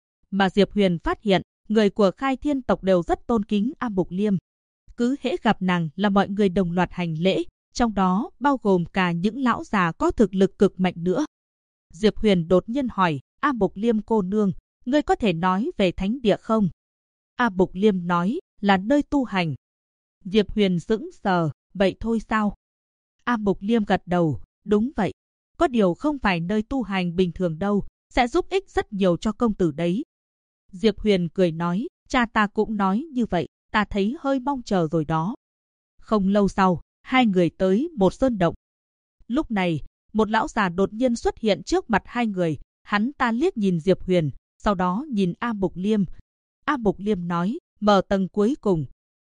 Mà Diệp Huyền phát hiện, người của Khai Thiên tộc đều rất tôn kính A Mộc Liêm. Cứ hễ gặp nàng là mọi người đồng loạt hành lễ, trong đó bao gồm cả những lão già có thực lực cực mạnh nữa. Diệp Huyền đột nhiên hỏi, A Mộc Liêm cô nương, ngươi có thể nói về thánh địa không? A Mộc Liêm nói, là nơi tu hành. Diệp Huyền sững sờ, vậy thôi sao? A Mộc Liêm gật đầu, đúng vậy. Có điều không phải nơi tu hành bình thường đâu, sẽ giúp ích rất nhiều cho công tử đấy. Diệp Huyền cười nói, cha ta cũng nói như vậy, ta thấy hơi mong chờ rồi đó. Không lâu sau, hai người tới một sơn động. Lúc này, một lão già đột nhiên xuất hiện trước mặt hai người, hắn ta liếc nhìn Diệp Huyền, sau đó nhìn A Mộc Liêm. A Mộc Liêm nói, mở tầng cuối cùng.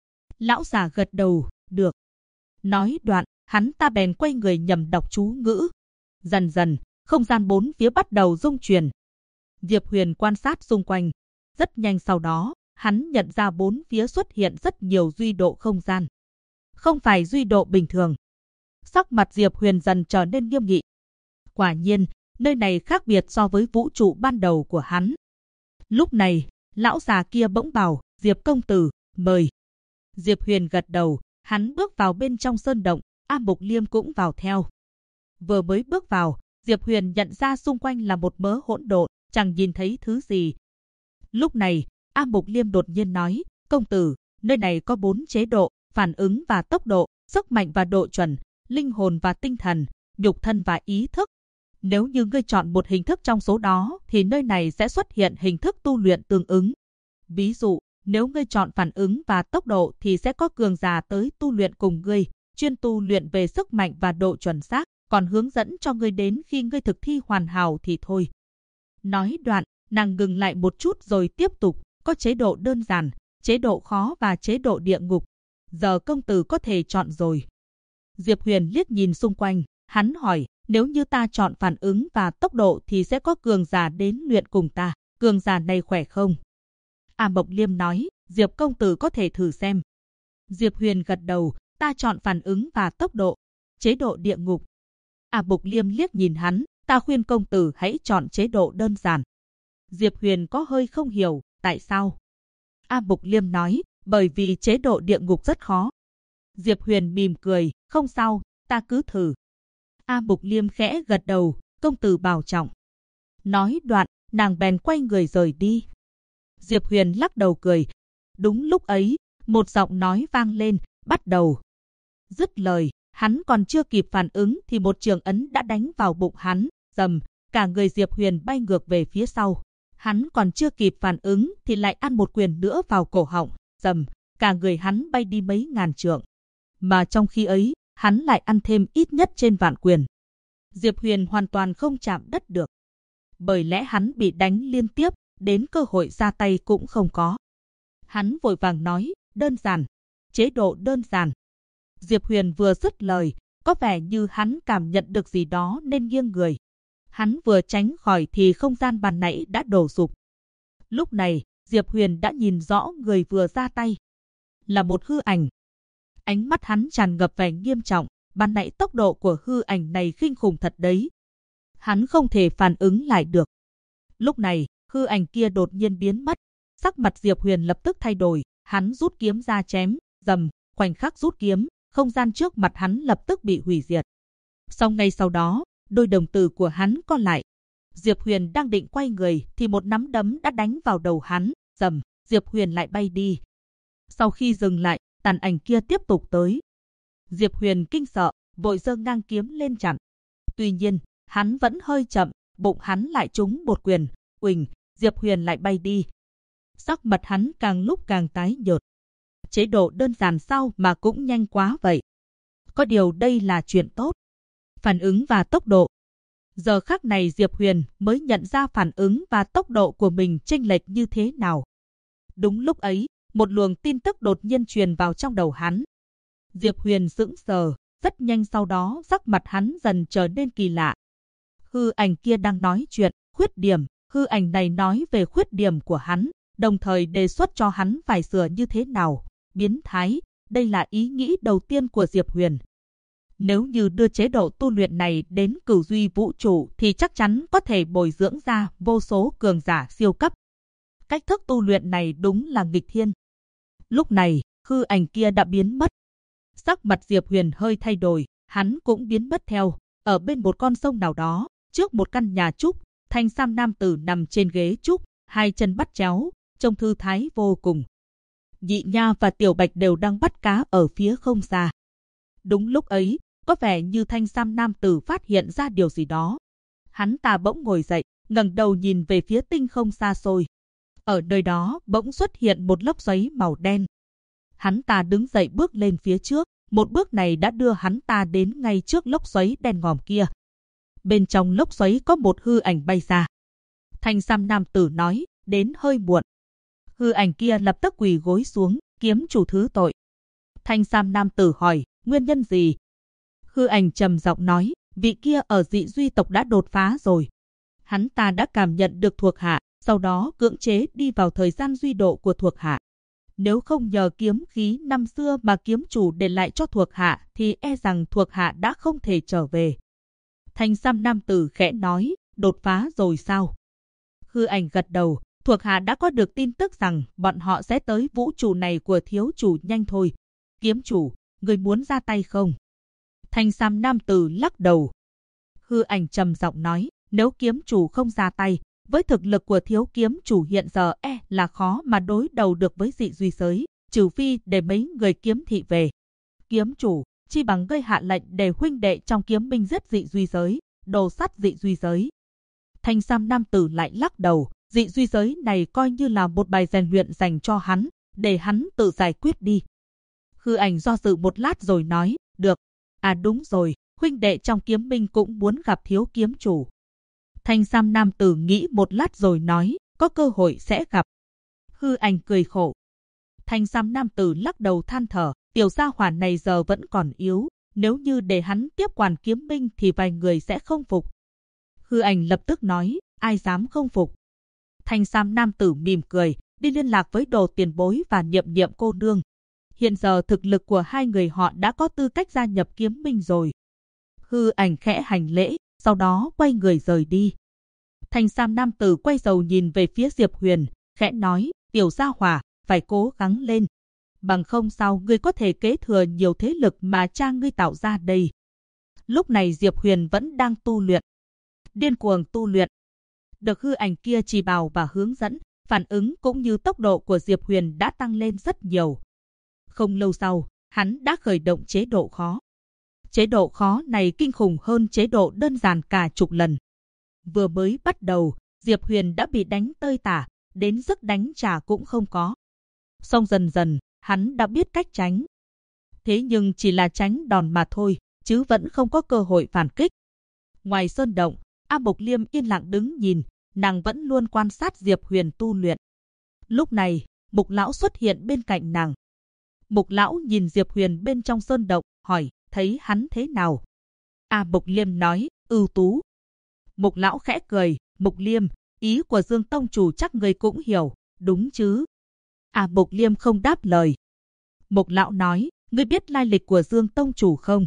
Lão già gật đầu, được. Nói đoạn, hắn ta bèn quay người nhầm đọc chú ngữ. Dần dần, không gian bốn phía bắt đầu rung chuyển. Diệp Huyền quan sát xung quanh. Rất nhanh sau đó, hắn nhận ra bốn phía xuất hiện rất nhiều duy độ không gian. Không phải duy độ bình thường. Sắc mặt Diệp Huyền dần trở nên nghiêm nghị. Quả nhiên, nơi này khác biệt so với vũ trụ ban đầu của hắn. Lúc này, lão già kia bỗng bảo, Diệp công tử, mời. Diệp Huyền gật đầu, hắn bước vào bên trong sơn động, A Mục Liêm cũng vào theo. Vừa mới bước vào, Diệp Huyền nhận ra xung quanh là một mớ hỗn độn, chẳng nhìn thấy thứ gì. Lúc này, A Mục Liêm đột nhiên nói, công tử, nơi này có 4 chế độ, phản ứng và tốc độ, sức mạnh và độ chuẩn, linh hồn và tinh thần, nhục thân và ý thức. Nếu như ngươi chọn một hình thức trong số đó, thì nơi này sẽ xuất hiện hình thức tu luyện tương ứng. Ví dụ, nếu ngươi chọn phản ứng và tốc độ thì sẽ có cường giả tới tu luyện cùng ngươi, chuyên tu luyện về sức mạnh và độ chuẩn xác, còn hướng dẫn cho ngươi đến khi ngươi thực thi hoàn hảo thì thôi. Nói đoạn, nàng ngừng lại một chút rồi tiếp tục, có chế độ đơn giản, chế độ khó và chế độ địa ngục. Giờ công tử có thể chọn rồi. Diệp Huyền liếc nhìn xung quanh, hắn hỏi, nếu như ta chọn phản ứng và tốc độ thì sẽ có cường giả đến luyện cùng ta, cường giả này khỏe không? A Mộc Liêm nói, Diệp công tử có thể thử xem. Diệp Huyền gật đầu, ta chọn phản ứng và tốc độ, chế độ địa ngục. A Mộc Liêm liếc nhìn hắn, ta khuyên công tử hãy chọn chế độ đơn giản. Diệp Huyền có hơi không hiểu, tại sao? A Mộc Liêm nói, bởi vì chế độ địa ngục rất khó. Diệp Huyền mỉm cười, không sao, ta cứ thử. A Mộc Liêm khẽ gật đầu, công tử bảo trọng. Nói đoạn, nàng bèn quay người rời đi. Diệp Huyền lắc đầu cười. Đúng lúc ấy, một giọng nói vang lên, bắt đầu. Dứt lời, hắn còn chưa kịp phản ứng thì một trường ấn đã đánh vào bụng hắn, rầm, cả người Diệp Huyền bay ngược về phía sau. Hắn còn chưa kịp phản ứng thì lại ăn một quyền nữa vào cổ họng, rầm, cả người hắn bay đi mấy ngàn trượng. Mà trong khi ấy, hắn lại ăn thêm ít nhất trên vạn quyền. Diệp Huyền hoàn toàn không chạm đất được. Bởi lẽ hắn bị đánh liên tiếp, đến cơ hội ra tay cũng không có. Hắn vội vàng nói, đơn giản, chế độ đơn giản. Diệp Huyền vừa dứt lời, có vẻ như hắn cảm nhận được gì đó nên nghiêng người. Hắn vừa tránh khỏi thì không gian ban nãy đã đổ sụp. Lúc này, Diệp Huyền đã nhìn rõ người vừa ra tay. Là một hư ảnh. Ánh mắt hắn tràn ngập vẻ nghiêm trọng, ban nãy tốc độ của hư ảnh này kinh khủng thật đấy. Hắn không thể phản ứng lại được. Lúc này, hư ảnh kia đột nhiên biến mất. Sắc mặt Diệp Huyền lập tức thay đổi, hắn rút kiếm ra chém, rầm, khoảnh khắc rút kiếm, không gian trước mặt hắn lập tức bị hủy diệt. Sau ngay sau đó, đôi đồng tử của hắn co lại. Diệp Huyền đang định quay người thì một nắm đấm đã đánh vào đầu hắn, rầm, Diệp Huyền lại bay đi. Sau khi dừng lại, tàn ảnh kia tiếp tục tới. Diệp Huyền kinh sợ, vội giơ ngang kiếm lên chặn. Tuy nhiên, hắn vẫn hơi chậm, bụng hắn lại trúng một quyền, uỳnh, Diệp Huyền lại bay đi. Sắc mặt hắn càng lúc càng tái nhợt. Chế độ đơn giản sao mà cũng nhanh quá vậy? Có điều đây là chuyện tốt. Phản ứng và tốc độ. Giờ khắc này Diệp Huyền mới nhận ra phản ứng và tốc độ của mình chênh lệch như thế nào. Đúng lúc ấy, một luồng tin tức đột nhiên truyền vào trong đầu hắn. Diệp Huyền sững sờ, rất nhanh sau đó sắc mặt hắn dần trở nên kỳ lạ. Hư ảnh kia đang nói chuyện, khuyết điểm, hư ảnh này nói về khuyết điểm của hắn, đồng thời đề xuất cho hắn phải sửa như thế nào. Biến thái, đây là ý nghĩ đầu tiên của Diệp Huyền. Nếu như đưa chế độ tu luyện này đến cửu duy vũ trụ thì chắc chắn có thể bồi dưỡng ra vô số cường giả siêu cấp. Cách thức tu luyện này đúng là nghịch thiên. Lúc này, hư ảnh kia đã biến mất. Sắc mặt Diệp Huyền hơi thay đổi, hắn cũng biến mất theo. Ở bên một con sông nào đó, trước một căn nhà trúc, thanh sam nam tử nằm trên ghế trúc, hai chân bắt chéo, trông thư thái vô cùng. Nhị Nha và Tiểu Bạch đều đang bắt cá ở phía không xa. Đúng lúc ấy, có vẻ như thanh sam nam tử phát hiện ra điều gì đó. Hắn ta bỗng ngồi dậy, ngẩng đầu nhìn về phía tinh không xa xôi. Ở nơi đó bỗng xuất hiện một lốc xoáy màu đen. Hắn ta đứng dậy bước lên phía trước, một bước này đã đưa hắn ta đến ngay trước lốc xoáy đen ngòm kia. Bên trong lốc xoáy có một hư ảnh bay ra. Thanh sam nam tử nói, đến hơi muộn. Hư ảnh kia lập tức quỳ gối xuống, kiếm chủ thứ tội. Thanh sam nam tử hỏi, nguyên nhân gì? Hư ảnh trầm giọng nói, vị kia ở dị duy tộc đã đột phá rồi. Hắn ta đã cảm nhận được thuộc hạ, sau đó cưỡng chế đi vào thời gian duy độ của thuộc hạ. Nếu không nhờ kiếm khí năm xưa mà kiếm chủ để lại cho thuộc hạ thì e rằng thuộc hạ đã không thể trở về. Thanh sam nam tử khẽ nói, đột phá rồi sao? Hư ảnh gật đầu, Thuộc hạ đã có được tin tức rằng bọn họ sẽ tới vũ trụ này của thiếu chủ nhanh thôi. Kiếm chủ, người muốn ra tay không? Thanh sam nam tử lắc đầu. Hư Ảnh trầm giọng nói, nếu kiếm chủ không ra tay, với thực lực của thiếu kiếm chủ hiện giờ là khó mà đối đầu được với dị duy giới, trừ phi để mấy người kiếm thị về. Kiếm chủ, chi bằng ngươi hạ lệnh để huynh đệ trong kiếm binh giết dị duy giới, đồ sắt dị duy giới. Thanh sam nam tử lại lắc đầu, dị duy giới này coi như là một bài rèn luyện dành cho hắn, để hắn tự giải quyết đi. Hư Ảnh do dự một lát rồi nói, được. À đúng rồi, huynh đệ trong kiếm binh cũng muốn gặp thiếu kiếm chủ. Thanh sam nam tử nghĩ một lát rồi nói, có cơ hội sẽ gặp. Hư Ảnh cười khổ. Thanh sam nam tử lắc đầu than thở, tiểu gia hỏa này giờ vẫn còn yếu, nếu như để hắn tiếp quản kiếm binh thì vài người sẽ không phục. Hư Ảnh lập tức nói, ai dám không phục. Thanh sam nam tử mỉm cười, đi liên lạc với Đồ tiền bối và Niệm Niệm cô nương. Hiện giờ thực lực của hai người họ đã có tư cách gia nhập kiếm binh rồi. Hư Ảnh khẽ hành lễ, sau đó quay người rời đi. Thanh sam nam tử quay đầu nhìn về phía Diệp Huyền, khẽ nói, tiểu gia hỏa, phải cố gắng lên. Bằng không sao ngươi có thể kế thừa nhiều thế lực mà cha ngươi tạo ra đây. Lúc này Diệp Huyền vẫn đang tu luyện. Điên cuồng tu luyện. Được Hư Ảnh kia chỉ bảo và hướng dẫn, phản ứng cũng như tốc độ của Diệp Huyền đã tăng lên rất nhiều. Không lâu sau, hắn đã khởi động chế độ khó. Chế độ khó này kinh khủng hơn chế độ đơn giản cả chục lần. Vừa mới bắt đầu, Diệp Huyền đã bị đánh tơi tả, đến sức đánh trả cũng không có. Xong dần dần, hắn đã biết cách tránh. Thế nhưng chỉ là tránh đòn mà thôi, chứ vẫn không có cơ hội phản kích. Ngoài sơn động, A Mộc Liêm yên lặng đứng nhìn, nàng vẫn luôn quan sát Diệp Huyền tu luyện. Lúc này, Mục lão xuất hiện bên cạnh nàng. Mục lão nhìn Diệp Huyền bên trong sơn động, hỏi, thấy hắn thế nào? A Mộc Liêm nói, ưu tú. Mục lão khẽ cười, Mục Liêm, ý của Dương tông chủ chắc người cũng hiểu, đúng chứ? A Mộc Liêm không đáp lời. Mục lão nói, ngươi biết lai lịch của Dương tông chủ không?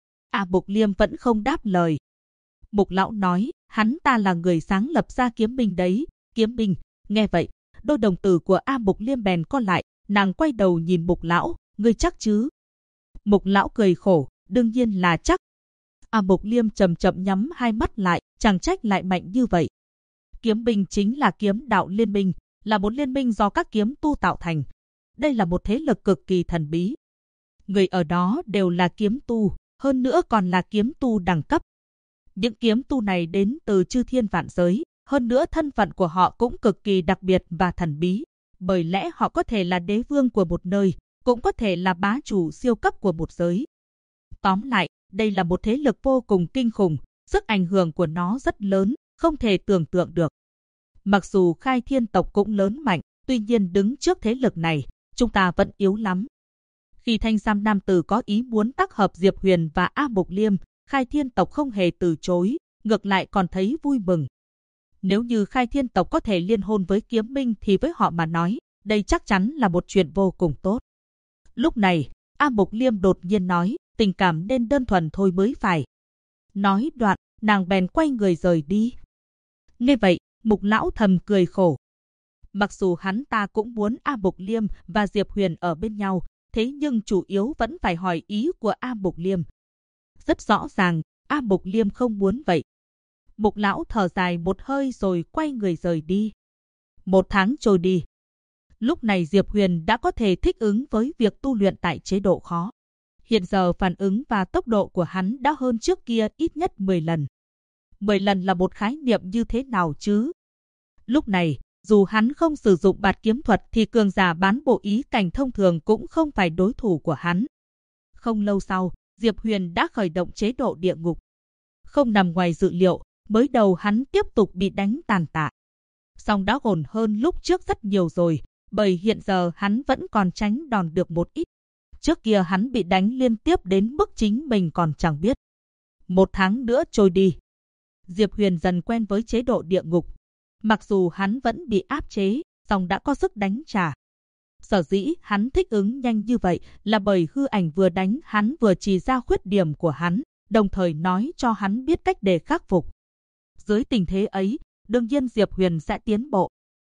A Mộc Liêm vẫn không đáp lời. Mục lão nói, hắn ta là người sáng lập ra kiếm binh đấy. Kiếm binh. Nghe vậy, đôi đồng tử của A Mộc Liêm bèn co lại, nàng quay đầu nhìn Mục lão, ngươi chắc chứ? Mục lão cười khổ, đương nhiên là chắc. A Mộc Liêm chậm chậm nhắm hai mắt lại, chẳng trách lại mạnh như vậy. Kiếm binh chính là kiếm đạo liên minh, là một liên minh do các kiếm tu tạo thành. Đây là một thế lực cực kỳ thần bí. Người ở đó đều là kiếm tu, hơn nữa còn là kiếm tu đẳng cấp. Những kiếm tu này đến từ chư thiên vạn giới, hơn nữa thân phận của họ cũng cực kỳ đặc biệt và thần bí. Bởi lẽ họ có thể là đế vương của một nơi, cũng có thể là bá chủ siêu cấp của một giới. Tóm lại, đây là một thế lực vô cùng kinh khủng, sức ảnh hưởng của nó rất lớn, không thể tưởng tượng được. Mặc dù Khai Thiên tộc cũng lớn mạnh, tuy nhiên đứng trước thế lực này, chúng ta vẫn yếu lắm. Khi Thanh sam nam tử có ý muốn tác hợp Diệp Huyền và A Mộc Liêm, Khai Thiên tộc không hề từ chối, ngược lại còn thấy vui mừng. Nếu như Khai Thiên tộc có thể liên hôn với kiếm minh thì với họ mà nói, đây chắc chắn là một chuyện vô cùng tốt. Lúc này, A Mộc Liêm đột nhiên nói, tình cảm nên đơn thuần thôi mới phải. Nói đoạn, nàng bèn quay người rời đi. Nghe vậy, Mục lão thầm cười khổ. Mặc dù hắn ta cũng muốn A Mộc Liêm và Diệp Huyền ở bên nhau, thế nhưng chủ yếu vẫn phải hỏi ý của A Mộc Liêm. Rất rõ ràng, A Mộc Liêm không muốn vậy. Mục lão thở dài một hơi rồi quay người rời đi. 1 tháng trôi đi. Lúc này Diệp Huyền đã có thể thích ứng với việc tu luyện tại chế độ khó. Hiện giờ phản ứng và tốc độ của hắn đã hơn trước kia ít nhất 10 lần. 10 lần là một khái niệm như thế nào chứ? Lúc này, dù hắn không sử dụng bạt kiếm thuật thì cường giả bán bộ ý cảnh thông thường cũng không phải đối thủ của hắn. Không lâu sau, Diệp Huyền đã khởi động chế độ địa ngục. Không nằm ngoài dự liệu, mới đầu hắn tiếp tục bị đánh tàn tạ. Song đã ổn hơn lúc trước rất nhiều rồi, bởi hiện giờ hắn vẫn còn tránh đòn được một ít. Trước kia hắn bị đánh liên tiếp đến mức chính mình còn chẳng biết. 1 tháng nữa trôi đi. Diệp Huyền dần quen với chế độ địa ngục. Mặc dù hắn vẫn bị áp chế, song đã có sức đánh trả. Sở dĩ hắn thích ứng nhanh như vậy là bởi Hư Ảnh vừa đánh hắn vừa chỉ ra khuyết điểm của hắn, đồng thời nói cho hắn biết cách để khắc phục. Dưới tình thế ấy, đương nhiên Diệp Huyền sẽ tiến bộ.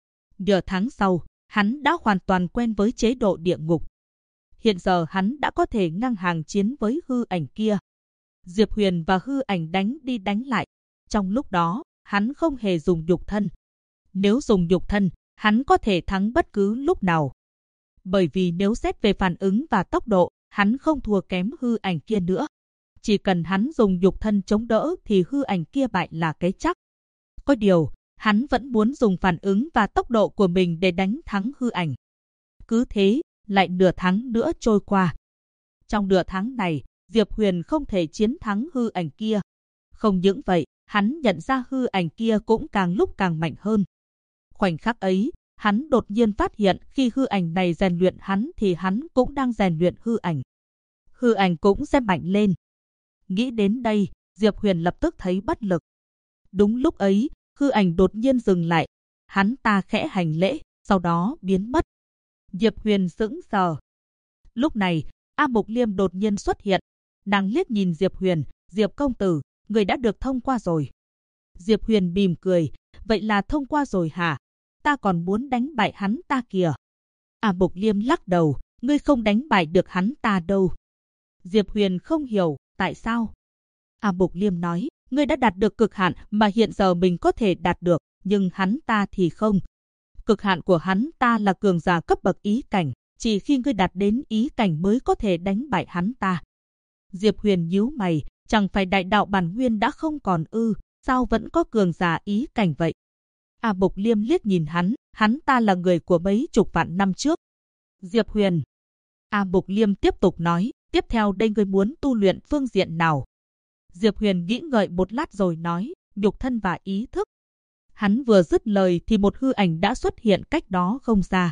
Nửa tháng sau, hắn đã hoàn toàn quen với chế độ địa ngục. Hiện giờ hắn đã có thể ngang hàng chiến với hư ảnh kia. Diệp Huyền và hư ảnh đánh đi đánh lại. Trong lúc đó, hắn không hề dùng nhục thân. Nếu dùng nhục thân, hắn có thể thắng bất cứ lúc nào. Bởi vì nếu xét về phản ứng và tốc độ, hắn không thua kém hư ảnh kia nữa. Chỉ cần hắn dùng nhục thân chống đỡ thì hư ảnh kia bại là cái chắc. Có điều, hắn vẫn muốn dùng phản ứng và tốc độ của mình để đánh thắng hư ảnh. Cứ thế, lại nửa tháng nữa trôi qua. Trong nửa tháng này, Diệp Huyền không thể chiến thắng hư ảnh kia. Không những vậy, hắn nhận ra hư ảnh kia cũng càng lúc càng mạnh hơn. Khoảnh khắc ấy, hắn đột nhiên phát hiện khi hư ảnh này rèn luyện hắn thì hắn cũng đang rèn luyện hư ảnh. Hư ảnh cũng sẽ mạnh lên. Nghĩ đến đây, Diệp Huyền lập tức thấy bất lực. Đúng lúc ấy, hư ảnh đột nhiên dừng lại. Hắn ta khẽ hành lễ, sau đó biến mất. Diệp Huyền sững sờ. Lúc này, A Mục Liêm đột nhiên xuất hiện. Nàng liếc nhìn Diệp Huyền, Diệp công tử, người đã được thông qua rồi. Diệp Huyền mỉm cười, vậy là thông qua rồi hả? Ta còn muốn đánh bại hắn ta kìa. A Mục Liêm lắc đầu, ngươi không đánh bại được hắn ta đâu. Diệp Huyền không hiểu, tại sao? A Mục Liêm nói, ngươi đã đạt được cực hạn mà hiện giờ mình có thể đạt được, nhưng hắn ta thì không. Cực hạn của hắn ta là cường giả cấp bậc ý cảnh, chỉ khi ngươi đạt đến ý cảnh mới có thể đánh bại hắn ta. Diệp Huyền nhíu mày, chẳng phải đại đạo bản nguyên đã không còn ư, sao vẫn có cường giả ý cảnh vậy? A Mục Liêm liếc nhìn hắn ta là người của mấy chục vạn năm trước. Diệp Huyền. A Mục Liêm tiếp tục nói, tiếp theo đây ngươi muốn tu luyện phương diện nào? Diệp Huyền nghĩ ngợi một lát rồi nói, nhục thân và ý thức. Hắn vừa dứt lời thì một hư ảnh đã xuất hiện cách đó không xa.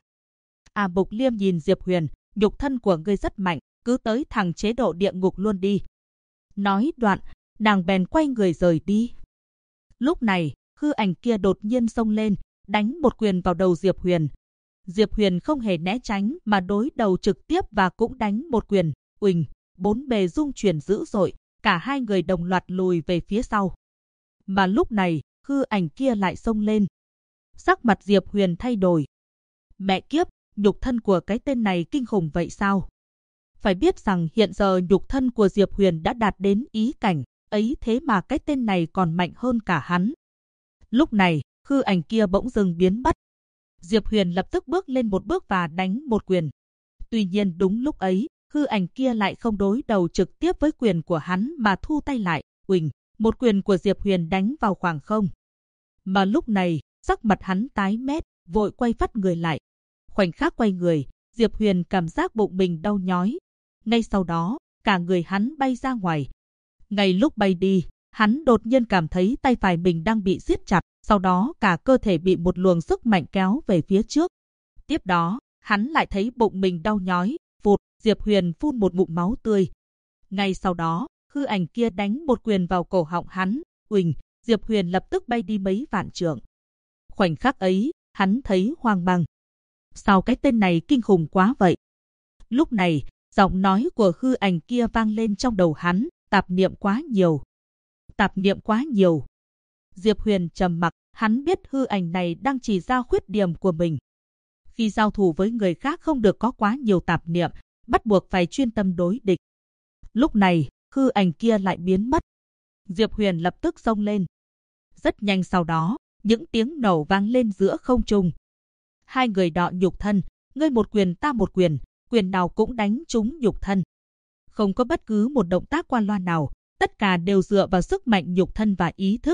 A Mục Liêm nhìn Diệp Huyền, nhục thân của ngươi rất mạnh, cứ tới thẳng chế độ địa ngục luôn đi. Nói đoạn, nàng bèn quay người rời đi. Lúc này, hư ảnh kia đột nhiên xông lên, đánh một quyền vào đầu Diệp Huyền. Diệp Huyền không hề né tránh mà đối đầu trực tiếp và cũng đánh một quyền. Uỳnh, bốn bề rung chuyển dữ dội, cả hai người đồng loạt lùi về phía sau. Mà lúc này, hư ảnh kia lại xông lên. Sắc mặt Diệp Huyền thay đổi. Mẹ kiếp, nhục thân của cái tên này kinh khủng vậy sao? Phải biết rằng hiện giờ nhục thân của Diệp Huyền đã đạt đến ý cảnh, ấy thế mà cái tên này còn mạnh hơn cả hắn. Lúc này, hư ảnh kia bỗng dưng biến mất. Diệp Huyền lập tức bước lên một bước và đánh một quyền. Tuy nhiên đúng lúc ấy, hư ảnh kia lại không đối đầu trực tiếp với quyền của hắn mà thu tay lại. Uỳnh, một quyền của Diệp Huyền đánh vào khoảng không. Mà lúc này, sắc mặt hắn tái mét, vội quay phắt người lại. Khoảnh khắc quay người, Diệp Huyền cảm giác bụng mình đau nhói. Ngay sau đó, cả người hắn bay ra ngoài. Ngay lúc bay đi, hắn đột nhiên cảm thấy tay phải mình đang bị siết chặt, sau đó cả cơ thể bị một luồng sức mạnh kéo về phía trước. Tiếp đó, hắn lại thấy bụng mình đau nhói, phụt, Diệp Huyền phun một ngụm máu tươi. Ngay sau đó, hư ảnh kia đánh một quyền vào cổ họng hắn, uỳnh, Diệp Huyền lập tức bay đi mấy vạn trượng. Khoảnh khắc ấy, hắn thấy hoang mang. Sao cái tên này kinh khủng quá vậy? Lúc này, giọng nói của hư ảnh kia vang lên trong đầu hắn, tạp niệm quá nhiều. Tạp niệm quá nhiều. Diệp Huyền trầm mặc, hắn biết hư ảnh này đang chỉ ra khuyết điểm của mình. Khi giao thủ với người khác không được có quá nhiều tạp niệm, bắt buộc phải chuyên tâm đối địch. Lúc này, hư ảnh kia lại biến mất. Diệp Huyền lập tức xông lên. Rất nhanh sau đó, những tiếng nổ vang lên giữa không trung. Hai người đọ nhục thân, ngươi một quyền ta một quyền, quyền nào cũng đánh trúng nhục thân. Không có bất cứ một động tác qua loa nào, tất cả đều dựa vào sức mạnh nhục thân và ý thức.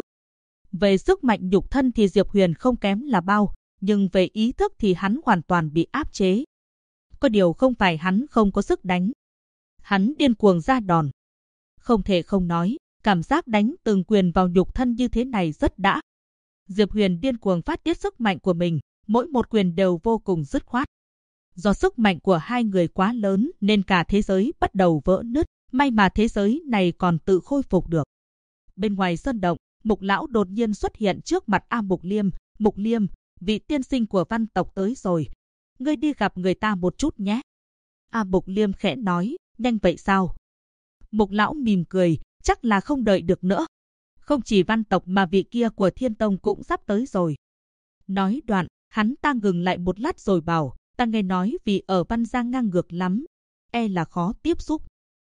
Về sức mạnh nhục thân thì Diệp Huyền không kém là bao, nhưng về ý thức thì hắn hoàn toàn bị áp chế. Có điều không phải hắn không có sức đánh. Hắn điên cuồng ra đòn. Không thể không nói, cảm giác đánh từng quyền vào nhục thân như thế này rất đã. Diệp Huyền điên cuồng phát tiết sức mạnh của mình, mỗi một quyền đều vô cùng dứt khoát. Do sức mạnh của hai người quá lớn nên cả thế giới bắt đầu vỡ nứt, may mà thế giới này còn tự khôi phục được. Bên ngoài sơn động, Mục lão đột nhiên xuất hiện trước mặt A Mục Liêm. Mục Liêm, vị tiên sinh của văn tộc tới rồi. Ngươi đi gặp người ta một chút nhé. A Mục Liêm khẽ nói, nhanh vậy sao? Mục lão mỉm cười, chắc là không đợi được nữa. Không chỉ văn tộc mà vị kia của Thiên Tông cũng sắp tới rồi. Nói đoạn, Hắn ta ngừng lại một lát rồi bảo, ta nghe nói vì ở Văn Giang ngang ngược lắm, e là khó tiếp xúc.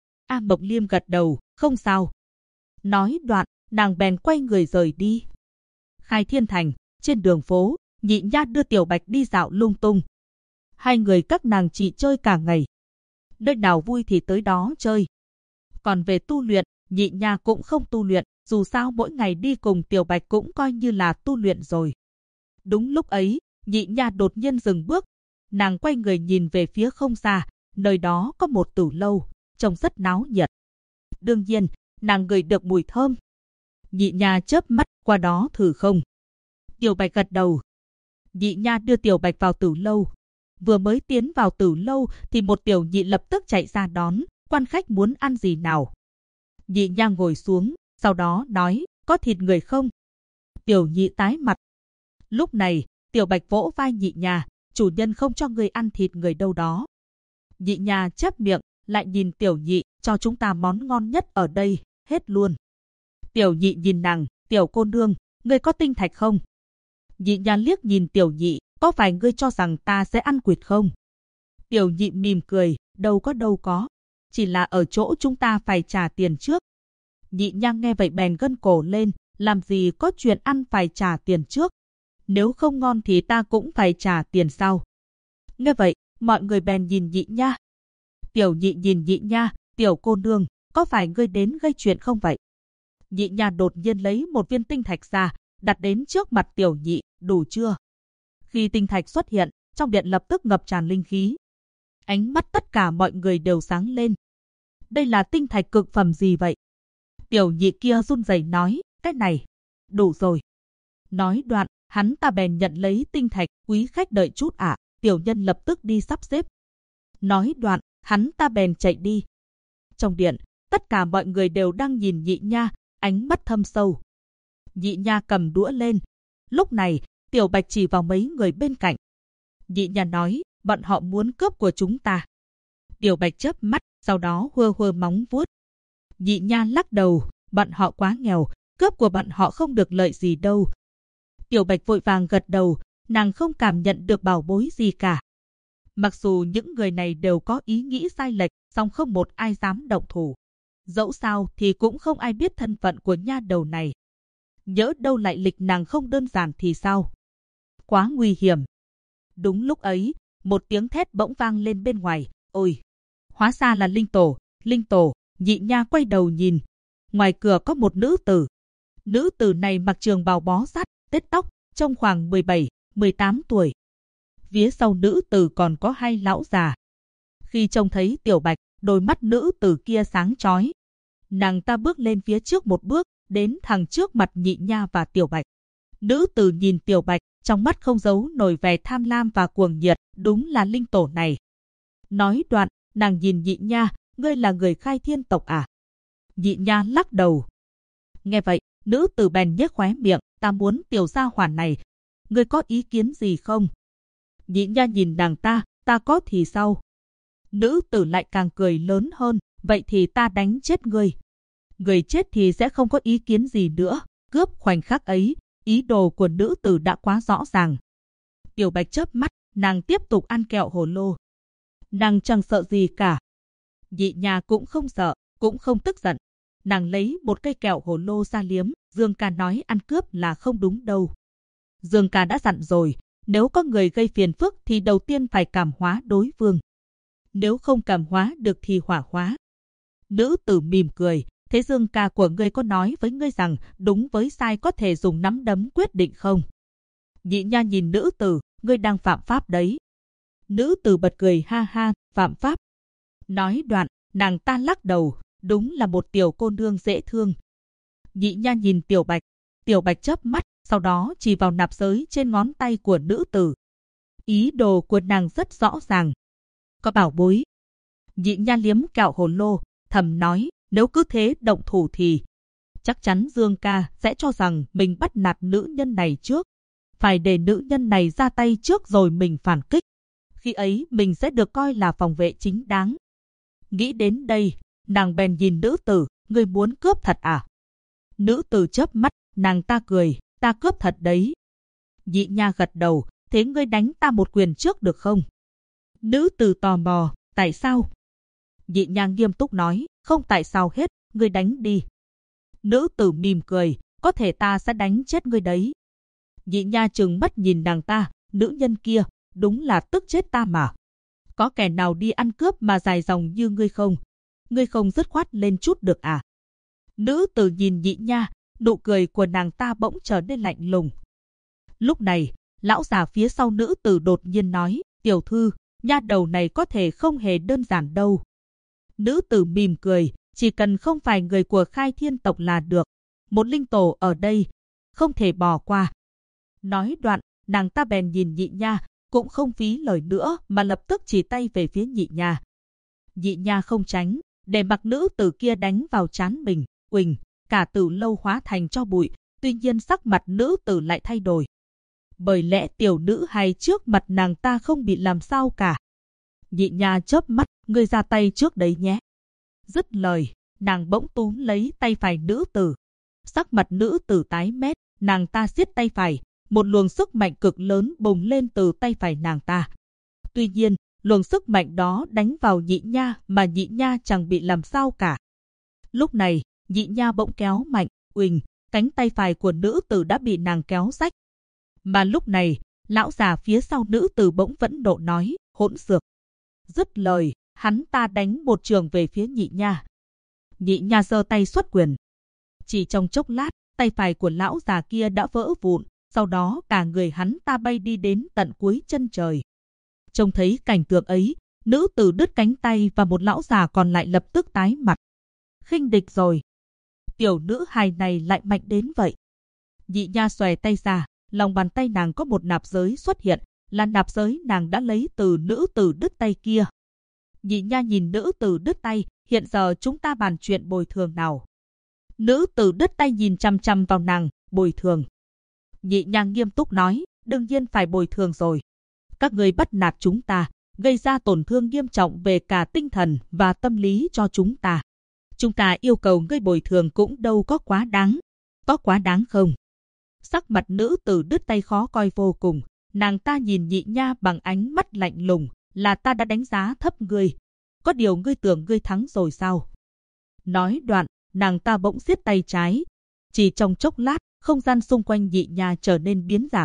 A Mộc Liêm gật đầu, không sao. Nói đoạn, nàng bèn quay người rời đi. Khai Thiên Thành, trên đường phố, Nhị Nha đưa Tiểu Bạch đi dạo lung tung. Hai người các nàng chỉ chơi cả ngày. Nơi nào vui thì tới đó chơi. Còn về tu luyện, Nhị Nha cũng không tu luyện, dù sao mỗi ngày đi cùng Tiểu Bạch cũng coi như là tu luyện rồi. Đúng lúc ấy, Nhị Nha đột nhiên dừng bước. Nàng quay người nhìn về phía không xa, nơi đó có một tử lâu, trông rất náo nhiệt. Đương nhiên, nàng ngửi được mùi thơm. Nhị Nha chớp mắt qua đó thử không. Tiểu Bạch gật đầu. Nhị Nha đưa Tiểu Bạch vào tử lâu. Vừa mới tiến vào tử lâu thì một tiểu nhị lập tức chạy ra đón, quan khách muốn ăn gì nào. Nhị Nha ngồi xuống, sau đó nói, có thịt người không? Tiểu nhị tái mặt. Lúc này, Tiểu Bạch vỗ vai Nhị Nha, chủ nhân không cho người ăn thịt người đâu đó. Nhị Nha chép miệng, lại nhìn tiểu nhị, cho chúng ta món ngon nhất ở đây, hết luôn. Tiểu nhị nhìn nàng, tiểu cô nương, ngươi có tinh thạch không? Nhị Nha liếc nhìn tiểu nhị, có phải ngươi cho rằng ta sẽ ăn quỵt không? Tiểu nhị mỉm cười, đâu có, chỉ là ở chỗ chúng ta phải trả tiền trước. Nhị Nha nghe vậy bèn gân cổ lên, làm gì có chuyện ăn phải trả tiền trước. Nếu không ngon thì ta cũng phải trả tiền sau. Nghe vậy, mọi người bèn nhìn Nhị Nha. Tiểu nhị nhìn Nhị Nha, tiểu cô nương, có phải ngươi đến gây chuyện không vậy? Nhị Nha đột nhiên lấy một viên tinh thạch ra, đặt đến trước mặt tiểu nhị, đủ chưa? Khi tinh thạch xuất hiện, trong điện lập tức ngập tràn linh khí. Ánh mắt tất cả mọi người đều sáng lên. Đây là tinh thạch cực phẩm gì vậy? Tiểu nhị kia run rẩy nói, cái này, đủ rồi. Nói đoạn, hắn ta bèn nhận lấy tinh thạch, quý khách đợi chút ạ, tiểu nhân lập tức đi sắp xếp. Nói đoạn, hắn ta bèn chạy đi. Trong điện, tất cả mọi người đều đang nhìn Nhị Nha, ánh mắt thâm sâu. Nhị Nha cầm đũa lên. Lúc này, Tiểu Bạch chỉ vào mấy người bên cạnh. Nhị Nha nói, bọn họ muốn cướp của chúng ta. Tiểu Bạch chớp mắt, sau đó hơ hơ móng vuốt. Nhị Nha lắc đầu, bọn họ quá nghèo, cướp của bọn họ không được lợi gì đâu. Tiểu Bạch vội vàng gật đầu, nàng không cảm nhận được bảo bối gì cả. Mặc dù những người này đều có ý nghĩ sai lệch, song không một ai dám động thủ. Dẫu sao thì cũng không ai biết thân phận của nha đầu này. Nhỡ đâu lại lịch nàng không đơn giản thì sao? Quá nguy hiểm. Đúng lúc ấy, một tiếng thét bỗng vang lên bên ngoài. Ôi! Hóa ra là Linh Tổ, Linh Tổ. Nhị Nha quay đầu nhìn. Ngoài cửa có một nữ tử. Nữ tử này mặc trường bào bó sát, tết tóc, trông khoảng 17, 18 tuổi. Phía sau nữ tử còn có hai lão già. Khi trông thấy Tiểu Bạch, đôi mắt nữ tử kia sáng chói. Nàng ta bước lên phía trước một bước, đến thẳng trước mặt Nhị Nha và Tiểu Bạch. Nữ tử nhìn Tiểu Bạch, trong mắt không giấu nổi vẻ tham lam và cuồng nhiệt, đúng là Linh Tổ này. Nói đoạn, nàng nhìn Nhị Nha, ngươi là người Khai Thiên tộc à? Nhị Nha lắc đầu. Nghe vậy, nữ tử bèn nhếch khóe miệng, ta muốn Tiểu gia hỏa này. Ngươi có ý kiến gì không? Nhị Nha nhìn nàng ta có thì sao? Nữ tử lại càng cười lớn hơn, vậy thì ta đánh chết ngươi. Người chết thì sẽ không có ý kiến gì nữa. Cướp khoảnh khắc ấy, ý đồ của nữ tử đã quá rõ ràng. Tiểu Bạch chớp mắt, nàng tiếp tục ăn kẹo hồ lô. Nàng chẳng sợ gì cả. Nhị Nha cũng không sợ, cũng không tức giận. Nàng lấy một cây kẹo hồ lô ra liếm, Dương Ca nói ăn cướp là không đúng đâu. Dương Ca đã dặn rồi, nếu có người gây phiền phức thì đầu tiên phải cảm hóa đối phương. Nếu không cảm hóa được thì hỏa hóa. Nữ tử mỉm cười, thế Dương Ca của ngươi có nói với ngươi rằng đúng với sai có thể dùng nắm đấm quyết định không? Nhị Nha nhìn nữ tử, ngươi đang phạm pháp đấy. Nữ tử bật cười ha ha, phạm pháp. Nói đoạn, nàng ta lắc đầu, đúng là một tiểu cô nương dễ thương. Nhị Nha nhìn Tiểu Bạch chớp mắt, sau đó chỉ vào nạp giới trên ngón tay của nữ tử. Ý đồ của nàng rất rõ ràng. Có bảo bối. Nhị Nha liếm kẹo hồ lô, thầm nói, nếu cứ thế động thủ thì chắc chắn Dương Ca sẽ cho rằng mình bắt nạt nữ nhân này trước. Phải để nữ nhân này ra tay trước rồi mình phản kích. Khi ấy mình sẽ được coi là phòng vệ chính đáng. Nghĩ đến đây, nàng bèn nhìn nữ tử, ngươi muốn cướp thật à? Nữ tử chớp mắt, nàng ta cười, ta cướp thật đấy. Nhị Nha gật đầu, thế ngươi đánh ta một quyền trước được không? Nữ tử tò mò, tại sao? Nhị nha nghiêm túc nói, không tại sao hết, ngươi đánh đi. Nữ tử mỉm cười, có thể ta sẽ đánh chết ngươi đấy. Nhị nha trừng mắt nhìn nàng ta, nữ nhân kia, đúng là tức chết ta mà. Có kẻ nào đi ăn cướp mà dài dòng như ngươi không? Ngươi không dứt khoát lên chút được à? Nữ tử nhìn nhị nha, nụ cười của nàng ta bỗng trở nên lạnh lùng. Lúc này, lão già phía sau nữ tử đột nhiên nói, tiểu thư, nha đầu này có thể không hề đơn giản đâu. Nữ tử mỉm cười, chỉ cần không phải người của Khai Thiên tộc là được. Một linh tổ ở đây, không thể bỏ qua. Nói đoạn, nàng ta bèn nhìn nhị nha, cũng không phí lời nữa mà lập tức chỉ tay về phía nhị nha. Nhị nha không tránh, để mặc nữ tử kia đánh vào trán mình, uỳnh, cả từ lâu hóa thành tro bụi, tuy nhiên sắc mặt nữ tử lại thay đổi. Bởi lẽ tiểu nữ hay trước mặt nàng ta không bị làm sao cả. Nhị nha chớp mắt, ngươi ra tay trước đấy nhé. Dứt lời, nàng bỗng túm lấy tay phải nữ tử. Sắc mặt nữ tử tái mét, nàng ta siết tay phải, một luồng sức mạnh cực lớn bùng lên từ tay phải nàng ta. Tuy nhiên, luồng sức mạnh đó đánh vào nhị nha mà nhị nha chẳng bị làm sao cả. Lúc này, nhị nha bỗng kéo mạnh, uỳnh, cánh tay phải của nữ tử đã bị nàng kéo rách. Mà lúc này, lão già phía sau nữ tử bỗng vẫn nộ nói, hỗn xược. Dứt lời, hắn ta đánh một trường về phía nhị nha. Nhị nha giơ tay xuất quyền. Chỉ trong chốc lát, tay phải của lão già kia đã vỡ vụn, sau đó cả người hắn ta bay đi đến tận cuối chân trời. Trông thấy cảnh tượng ấy, nữ tử đứt cánh tay và một lão già còn lại lập tức tái mặt. Khinh địch rồi. Tiểu nữ hài này lại mạnh đến vậy. Nhị nha xòe tay ra, lòng bàn tay nàng có một nạp giới xuất hiện, là nạp giới nàng đã lấy từ nữ tử đứt tay kia. Nhị nha nhìn nữ tử đứt tay, hiện giờ chúng ta bàn chuyện bồi thường nào. Nữ tử đứt tay nhìn chăm chăm vào nàng, bồi thường. Nhị nha nghiêm túc nói, đương nhiên phải bồi thường rồi. Các người bắt nạt chúng ta, gây ra tổn thương nghiêm trọng về cả tinh thần và tâm lý cho chúng ta. Chúng ta yêu cầu ngươi bồi thường cũng đâu có quá đáng. Có quá đáng không? Sắc mặt nữ tử đứt tay khó coi vô cùng. Nàng ta nhìn nhị nha bằng ánh mắt lạnh lùng, là ta đã đánh giá thấp ngươi. Có điều ngươi tưởng ngươi thắng rồi sao? Nói đoạn, nàng ta bỗng siết tay trái. Chỉ trong chốc lát, không gian xung quanh nhị nha trở nên biến dạng.